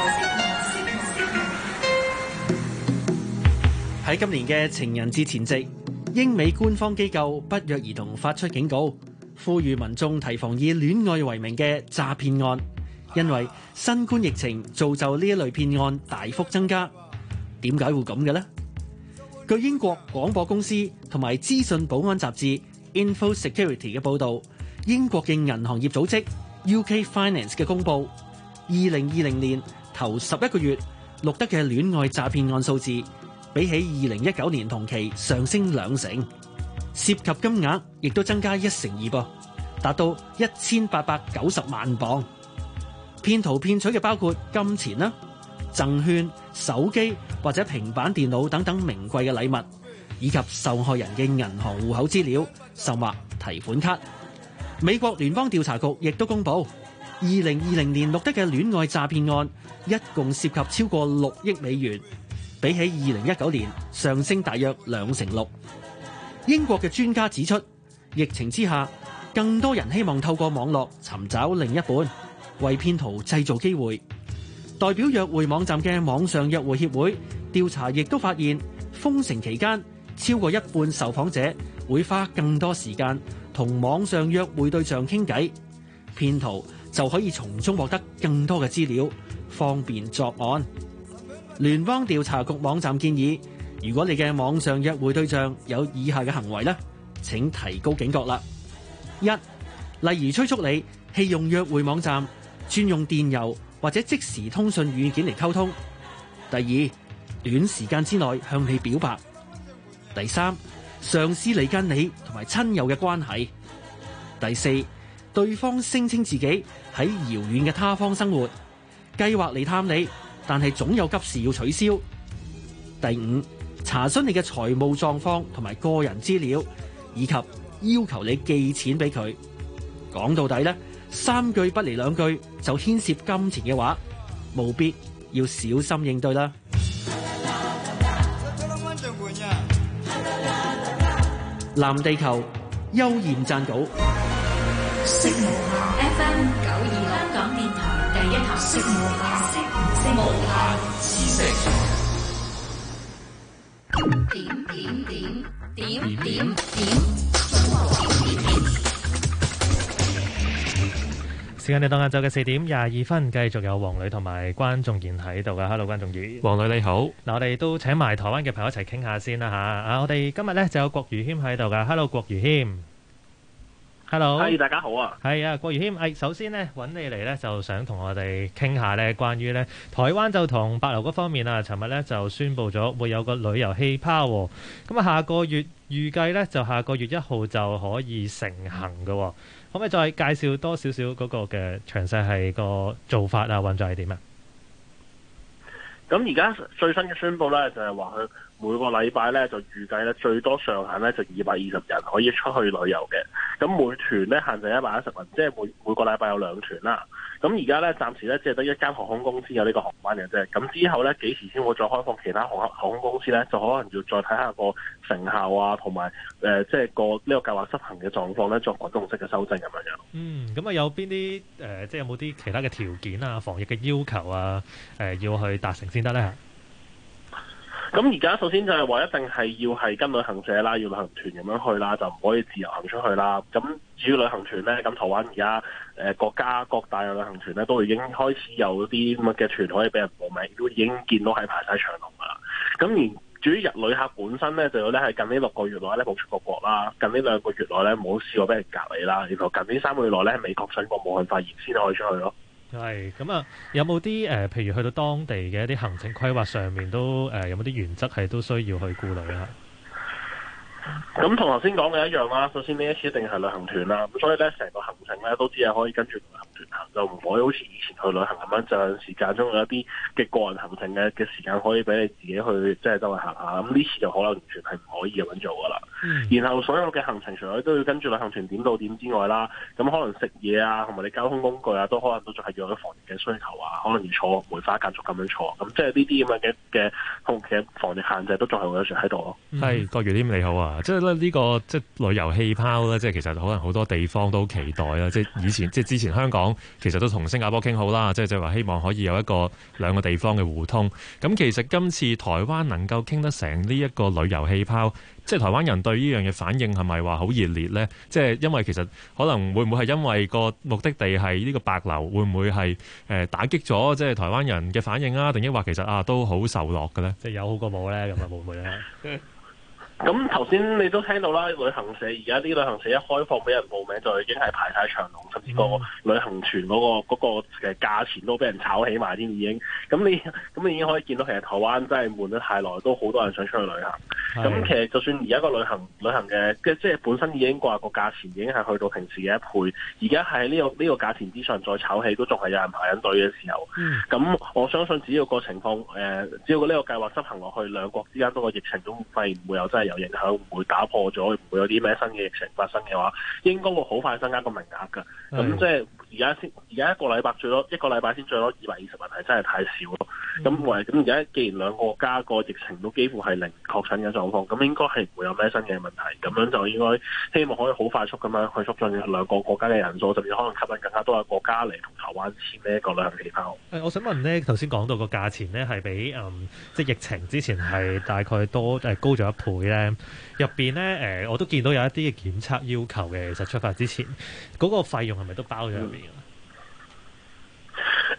喺今年嘅情人節前夕，英美官方機構不約而同發出警告，呼籲民眾提防以戀愛為名嘅詐騙案，因為新冠疫情造就呢一類騙案大幅增加。點解會咁嘅呢？據英國廣播公司同埋資訊保安雜誌 Info Security 嘅報導，英國嘅銀行業組織 UK Finance 嘅公佈，2020年頭11個月錄得嘅戀愛詐騙案數字，比起2019年同期上升2成，涉及金額亦都增加1成2噃，達到1890萬鎊。騙徒騙取嘅包括金錢啦、贈券、手機或者平板電腦等等名貴嘅禮物，以及受害人嘅銀行戶口資料、甚或提款卡。美國聯邦調查局亦都公佈，2020年錄得嘅戀愛詐騙案一共涉及超過6億美元，比起2019年上升大約2成6。英國嘅專家指出，疫情之下，更多人希望透過網絡尋找另一半，為騙徒製造機會。代表約會網站嘅網上約會協會調查亦都發現，封城期間超過一半受訪者會花更多時間同網上約會對象傾偈，騙徒就可以從中獲得更多嘅資料，方便作案。聯邦調查局網站建議， 如果你嘅網上約會對象有以下嘅行為呢，請提高警覺啦。一、例如催促你棄用約會網站，轉用電郵或者即時通訊軟件嚟溝通。第二，短時間之內向你表白。第三，嘗試離間你同埋親友嘅關係。第四，對方聲稱自己喺遙遠嘅他方生活，計劃嚟探你，但係總有急事要取消。第五，查詢你嘅財務狀況同埋個人資料，以及要求你寄錢俾佢。講到底呢，3句不離2句就牽涉金錢嘅話，務必要小心應對啦。藍地球邱焱撰稿。 色無限 FM 92香港電台第一台。色無限知識。 時間嚟到晏晝嘅4點22分，繼續有黃女同埋關仲賢喺度噶。Hello， 關仲賢。 黃女你好。嗱，我哋都請埋台灣嘅朋友一齊傾下先啦嚇。我哋今日咧就有郭豫謙喺度噶。Hello， 郭豫謙。Hello， 大家好啊。 係啊，郭豫謙。首先呢，揾你嚟咧，就想同我哋傾下咧，關於咧台灣就同帛琉嗰方面啊，尋日咧就宣布咗會有個旅遊氣泡喎。咁啊，下個月預計咧就下個月1號就可以成行嘅。可唔可以再介紹多少少嗰個嘅詳細係個做法啊，運作係點啊？ 咁而家最新嘅宣佈咧，就係話佢每個禮拜咧就預計咧最多上限咧就220人可以出去旅遊嘅。咁每團咧限制110人，即係每個禮拜有2團啦。咁而家咧暫時咧只係得一間航空公司有呢個航班嘅啫。咁之後咧幾時先會再開放其他航空公司咧？就可能要再睇下個成效啊，同埋即係個呢個計劃執行嘅狀況咧，作改動式嘅修正咁樣。 咁啊有邊啲即係有冇啲其他嘅條件啊、防疫嘅要求啊要去達成先得咧？ 咁而家首先就係話一定係要係跟旅行社啦，要旅行團咁樣去啦，就唔可以自由行出去啦。咁至於旅行團咧，咁台灣而家國家各大嘅旅行團咧都已經開始有啲咁嘅團可以俾人報名，都已經見到係排晒長龍噶啦。咁而至於旅客本身咧，就有咧係近呢6個月內咧冇出過國啦，近呢2個月內咧冇試過俾人隔離啦，然後近呢3個月內咧未確診過武漢肺炎先可以出去咯。 係咁啊，有冇啲譬如去到當地嘅一啲行程規劃上面都有冇啲原則係都需要去顧慮啊？ 咁同頭先講嘅一樣啦，首先呢一次一定係旅行團啦，咁所以咧成個行程咧都只係可以跟住旅行團行，就唔可以好似以前去旅行咁樣，就有時間中有一啲嘅個人行程嘅時間可以俾你自己去即係周圍行下，咁呢次就可能完全係唔可以咁樣做噶啦。然後所有嘅行程除咗都要跟住旅行團點到點之外啦，咁可能食嘢啊，同埋你交通工具啊，都可能都仲係要有防疫嘅需求啊，可能要坐梅花間竹咁樣坐，咁即係呢啲咁樣嘅同其實防疫限制都仲係會有時喺度咯。 係，郭豫謙你好啊，即係咧呢個即係旅遊氣泡咧，即係其實可能好多地方都期待啦，即係以前即係之前香港其實都同新加坡傾好啦，即係話希望可以有兩個地方嘅互通。咁其實今次台灣能夠傾得成呢一個旅遊氣泡，即係台灣人對呢樣嘢反應係咪話好熱烈呢？即係因為其實可能會唔會係因為個目的地係呢個帛琉，會唔會係打擊咗即係台灣人嘅反應啊？定抑或其實都好受落嘅呢？ 即係有好過冇呢？咁啊會唔會呢？ 咁頭先你都聽到啦，旅行社而家啲旅行社一開放俾人報名就已經係排晒長龍，甚至個旅行團嗰個嘅價錢都俾人炒起埋添已經。咁你已經可以見到其實台灣真係悶得太耐，都好多人想出去旅行。咁其實就算而家個旅行嘅即係本身已經話個價錢已經係去到平時嘅1倍，而家喺呢個價錢之上再炒起，都仲係有人排緊隊嘅時候。咁我相信只要個情況只要呢個計劃執行落去，兩國之間嗰個疫情都發現唔會有真係有影響，唔會打破咗，唔會有啲咩新嘅疫情發生嘅話，應該會好快增加個名額㗎。咁即係而家一個禮拜先最多220人，係真係太少咯。咁而家既然兩個國家個疫情都幾乎係零確診嘅狀況，咁應該係唔會有咩新嘅問題。咁樣就應該希望可以好快速咁樣去促進兩個國家嘅人數，甚至可能吸引更加多嘅國家嚟同台灣簽呢一個旅行氣泡。 我想問呢，頭先講到個價錢呢，係比即係疫情之前係大概高咗1倍咧。入邊呢，我都見到有一啲嘅檢測要求嘅，其實出發之前嗰個費用係咪都包咗入面？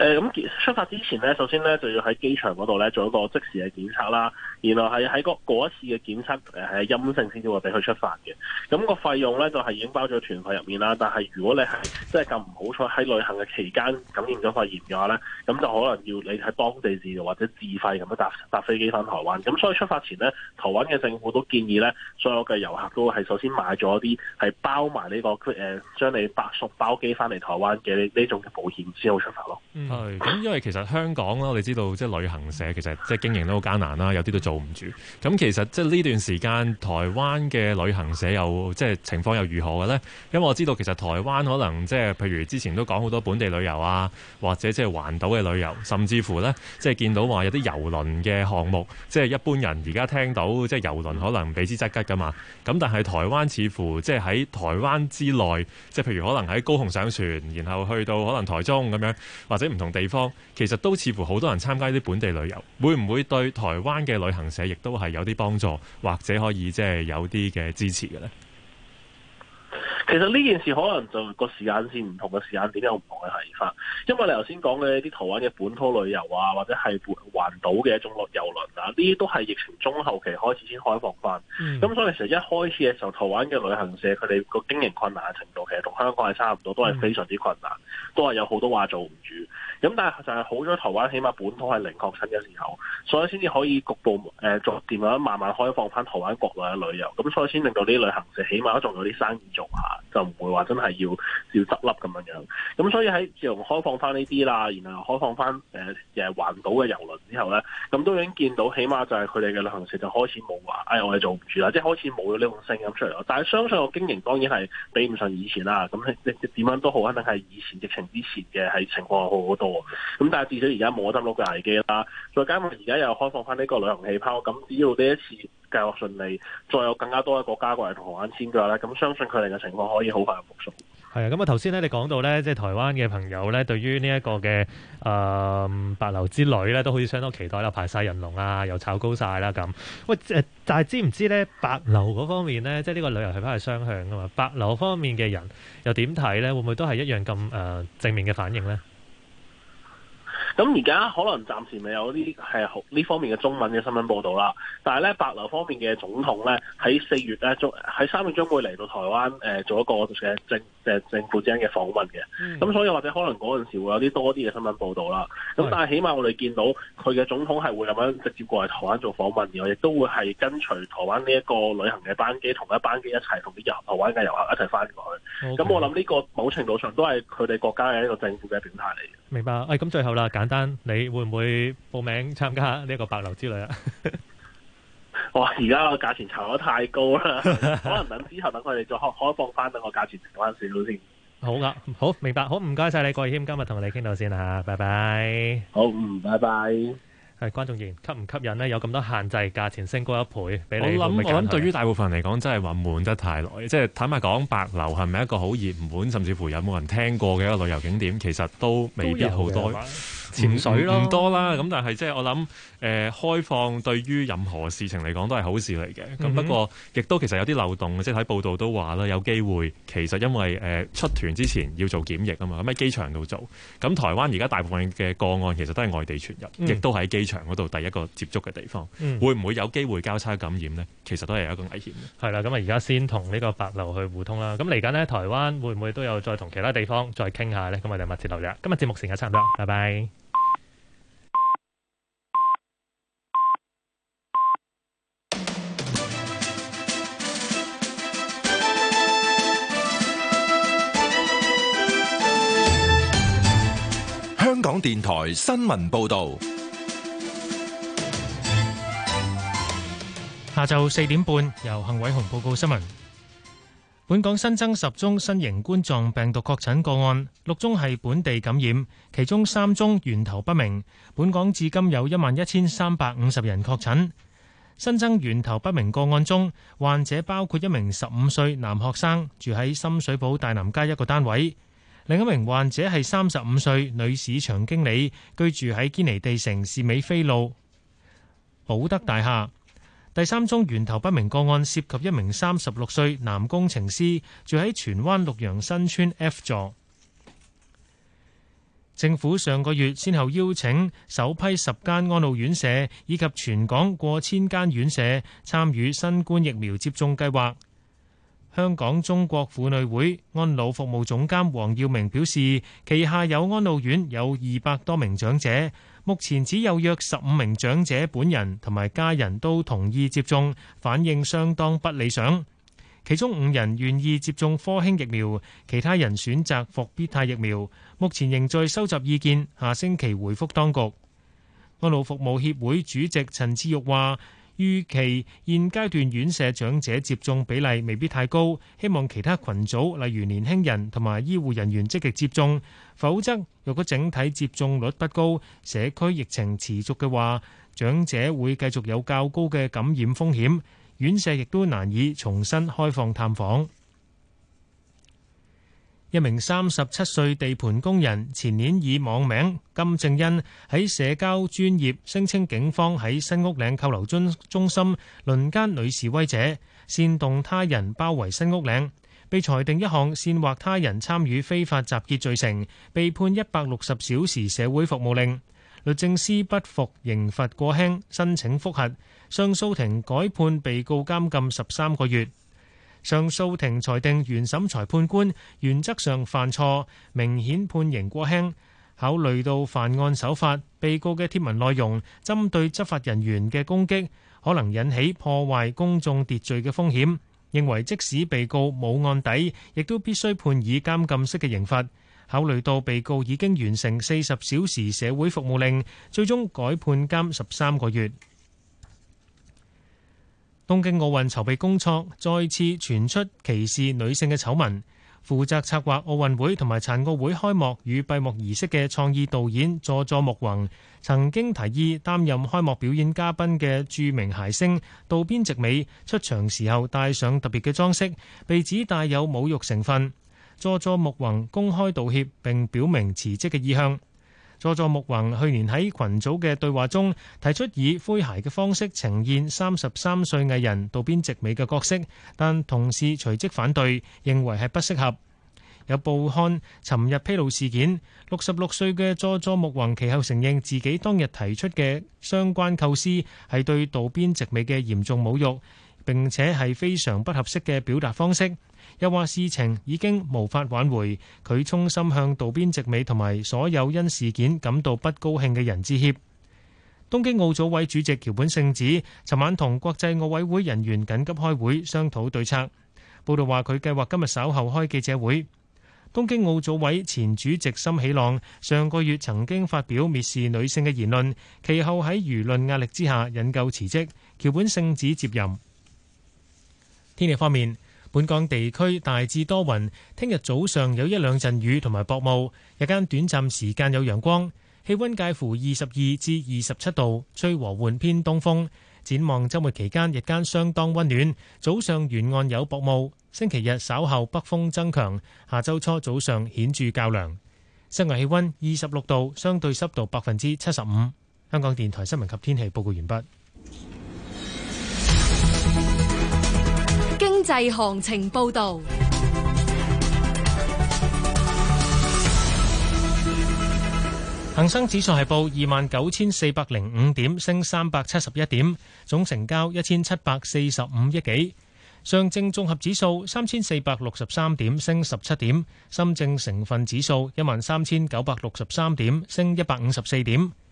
咁出發之前咧，首先咧就要喺機場嗰度咧做一個即時嘅檢測啦，然後係喺嗰一次嘅檢測係陰性先至會俾佢出發嘅。咁個費用咧就係已經包咗團費入面啦。但係如果你係即係咁唔好彩喺旅行嘅期間感染咗肺炎嘅話咧，咁就可能要你喺當地治療或者自費咁樣搭飛機翻台灣。咁所以出發前咧，台灣嘅政府都建議咧，所有嘅遊客都係首先買咗啲係包埋呢個將你送包機翻嚟台灣嘅呢種嘅保險先好出發咯。 係咁，因為其實香港啦，我哋知道即係旅行社其實即係經營都好艱難啦，有啲都做唔住。咁其實即係呢段時間，台灣嘅旅行社又即係情況又如何嘅咧？因為我知道其實台灣可能即係譬如之前都講好多本地旅遊啊，或者即係環島嘅旅遊，甚至乎咧即係見到話有啲郵輪嘅項目，即係一般人而家聽到即係郵輪可能避之則吉噶嘛。咁但係台灣似乎即係喺台灣之內，即係譬如可能喺高雄上船，然後去到可能台中咁樣，或者唔同地方，其實都似乎好多人參加啲本地旅遊，會唔會對台灣嘅旅行社亦都係有啲幫助，或者可以即係有啲嘅支持嘅咧？ 其實呢件事可能就個時間線唔同嘅時間點有唔同嘅睇法，因為你頭先講嘅啲台灣嘅本土旅遊啊，或者係環島嘅一種郵輪啊，呢啲都係疫情中後期開始先開放翻。咁所以其實一開始嘅時候，台灣嘅旅行社佢哋個經營困難嘅程度，其實同香港係差唔多，都係非常之困難，都係有好多話做唔住。咁但係就係好咗，台灣起碼本土係零確診嘅時候，所以先至可以局部逐漸咁慢慢開放翻台灣國內嘅旅遊。咁所以先令到啲旅行社起碼都仲有啲生意做下，就唔會話真係要執笠咁樣樣。咁所以喺自從開放翻呢啲啦，然後開放翻環島嘅郵輪之後咧，咁都已經見到起碼就係佢哋嘅旅行社就開始冇話，我哋做唔住啦，即係開始冇咗呢種聲音出嚟咯。但係相信個經營當然係比唔上以前啦。咁點樣都好，肯定係以前疫情之前嘅係情況好好多。咁但係至少而家冇得到嘅危機啦，再加上而家又開放翻呢個旅行氣泡，咁只要呢一次計劃順利，再有更加多嘅國家過嚟同台灣簽嘅話咧，咁相信佢哋嘅情況可以好快復甦。 係啊，咁啊頭先咧你講到咧，即係台灣嘅朋友咧，對於呢一個嘅帛琉之旅咧，都好似相當期待啦，排晒人龍啊，又炒高晒啦咁。喂但係知唔知咧帛琉嗰方面咧，即係呢個旅遊氣泡係雙向噶嘛？帛琉方面嘅人又點睇咧？會唔會都係一樣咁正面嘅反應咧？ 咁而家可能暫時未有啲係呢方面嘅中文嘅新聞報導啦，但係咧帛琉方面嘅總統咧喺4月咧喺3月將會嚟到台灣做一個嘅政府之間嘅訪問嘅，咁所以或者可能嗰陣時會有啲多啲嘅新聞報導啦。咁但係起碼我哋見到佢嘅總統係會咁樣直接過嚟台灣做訪問，然後亦都會係跟隨台灣呢一個旅行嘅班機，同一班機一齊同啲台灣嘅遊客一齊翻過去。咁我諗呢個某程度上都係佢哋國家嘅一個政府嘅表態嚟嘅。 明白。咁最後啦，簡單，你會唔會報名參加呢一個帛琉之旅啊？ 哇！而家個價錢炒得太高啦，可能等之後等佢哋再開放翻，等個價錢平翻少少先。 好噶，好明白，好唔該晒你，郭豫謙，今日同你傾到先啦，拜拜。 好，拜拜。 係關仲然吸唔吸引呢？有咁多限制，價錢升高1倍，俾你。我諗對於大部分嚟講，真係話悶得太耐。即係坦白講，帛琉係咪一個好熱門，甚至乎有冇人聽過嘅一個旅遊景點？其實都未必好多。潛水咯，唔多啦。咁但係即係我諗，開放對於任何事情嚟講都係好事嚟嘅。咁不過亦都其實有啲漏洞嘅，即係睇報道都話啦，有機會其實因為出團之前要做檢疫啊嘛，咁喺機場度做。咁台灣而家大部分嘅個案其實都係外地傳入，亦都喺機場嗰度第一個接觸嘅地方。會唔會有機會交叉感染呢？其實都係一個危險嘅。 係啦，咁啊而家先同呢個帛琉去互通啦。咁嚟緊呢，台灣會唔會都有再同其他地方再傾下呢？咁我哋密切留意。今日節目時間差唔多，拜拜。 香港電台新聞報導， 下晝4點半由幸偉雄報告新聞。本港新增10宗新型冠狀病毒確診個案，6宗係本地感染，其中3宗源頭不明。本港至今有11,350人確診。新增源頭不明個案中，患者包括一名15歲男學生，住喺深水埗大南街一個單位。另一名患者係35歲女市場經理，居住喺堅尼地城士美菲路寶德大廈。第3宗源頭不明個案涉及一名36歲男工程師，住喺荃灣綠楊新村 F 座。 政府上個月先後邀請首批10間安老院舍以及全港過千間院舍參與新冠疫苗接種計劃。香港中國婦女會安老服務總監黃耀明表示，旗下有安老院有200多名長者，目前只有約15名長者本人同埋家人都同意接種，反應相當不理想。其中5人願意接種科興疫苗，其他人選擇復必泰疫苗。目前仍在收集意見，下星期回覆當局。安老服務協會主席陳志玉話，預期現階段院舍長者接種比例未必太高，希望其他群組例如年輕人同埋醫護人員積極接種，否則若果整體接種率不高，社區疫情持續嘅話，長者會繼續有較高嘅感染風險，院舍亦都難以重新開放探訪。一名37歲地盤工人前年以網名金正恩喺社交專頁聲稱警方喺新屋嶺扣留中心輪姦女示威者，煽動他人包圍新屋嶺，被裁定一項煽惑他人參與非法集結罪成，被判160小時社會服務令。律政司不服刑罰過輕，申請覆核，上訴庭改判被告監禁13個月。上訴庭裁定原審裁判官原則上犯錯，明顯判刑過輕。考慮到犯案手法、被告嘅貼文內容、針對執法人員嘅攻擊，可能引起破壞公眾秩序嘅風險，認為即使被告冇案底，亦都必須判以監禁式嘅刑罰。考慮到被告已經完成40小時社會服務令，最終改判監13個月。東京奧運籌備工作再次傳出歧視女性嘅醜聞。負責策劃奧運會同埋殘奧會開幕與閉幕儀式嘅創意導演佐佐木宏，曾經提議擔任開幕表演嘉賓嘅著名諧星渡邊直美出場時候帶上特別嘅裝飾，被指帶有侮辱成分。佐佐木宏公開道歉並表明辭職嘅意向。佐佐木宏去年喺群組嘅對話中提出以詼諧嘅方式呈現33歲藝人渡邊直美嘅角色，但同事隨即反對，認為係不適合。有報刊尋日披露事件，66歲嘅佐佐木宏其後承認自己當日提出嘅相關構思係對渡邊直美嘅嚴重侮辱，並且係非常不合適嘅表達方式。又話事情已經無法挽回，佢衷心向渡邊直美同埋所有因事件感到不高興嘅人致歉。東京奧組委主席橋本聖子尋晚同國際奧委會人員緊急開會商討對策。報道話佢計劃今日稍後開記者會。東京奧組委前主席森喜朗上個月曾經發表蔑視女性嘅言論，其後喺輿論壓力之下引咎辭職，橋本聖子接任。天氣方面，本港地區大致多雲，聽日早上有1、2陣雨同埋薄霧，日間短暫時間有陽光，氣溫介乎22至27度，吹和緩偏東風。展望週末期間，日間相當溫暖，早上沿岸有薄霧。星期日稍後北風增強，下週初早上顯著較涼。室外氣溫26度，相對濕度75%。香港電台新聞及天氣報告完畢。 經濟行情報導。 恒生指數係報29,405點，升371點，總成交1745億幾。上證綜合指數3463點，升17點。深證成分指數13,963點，升154點。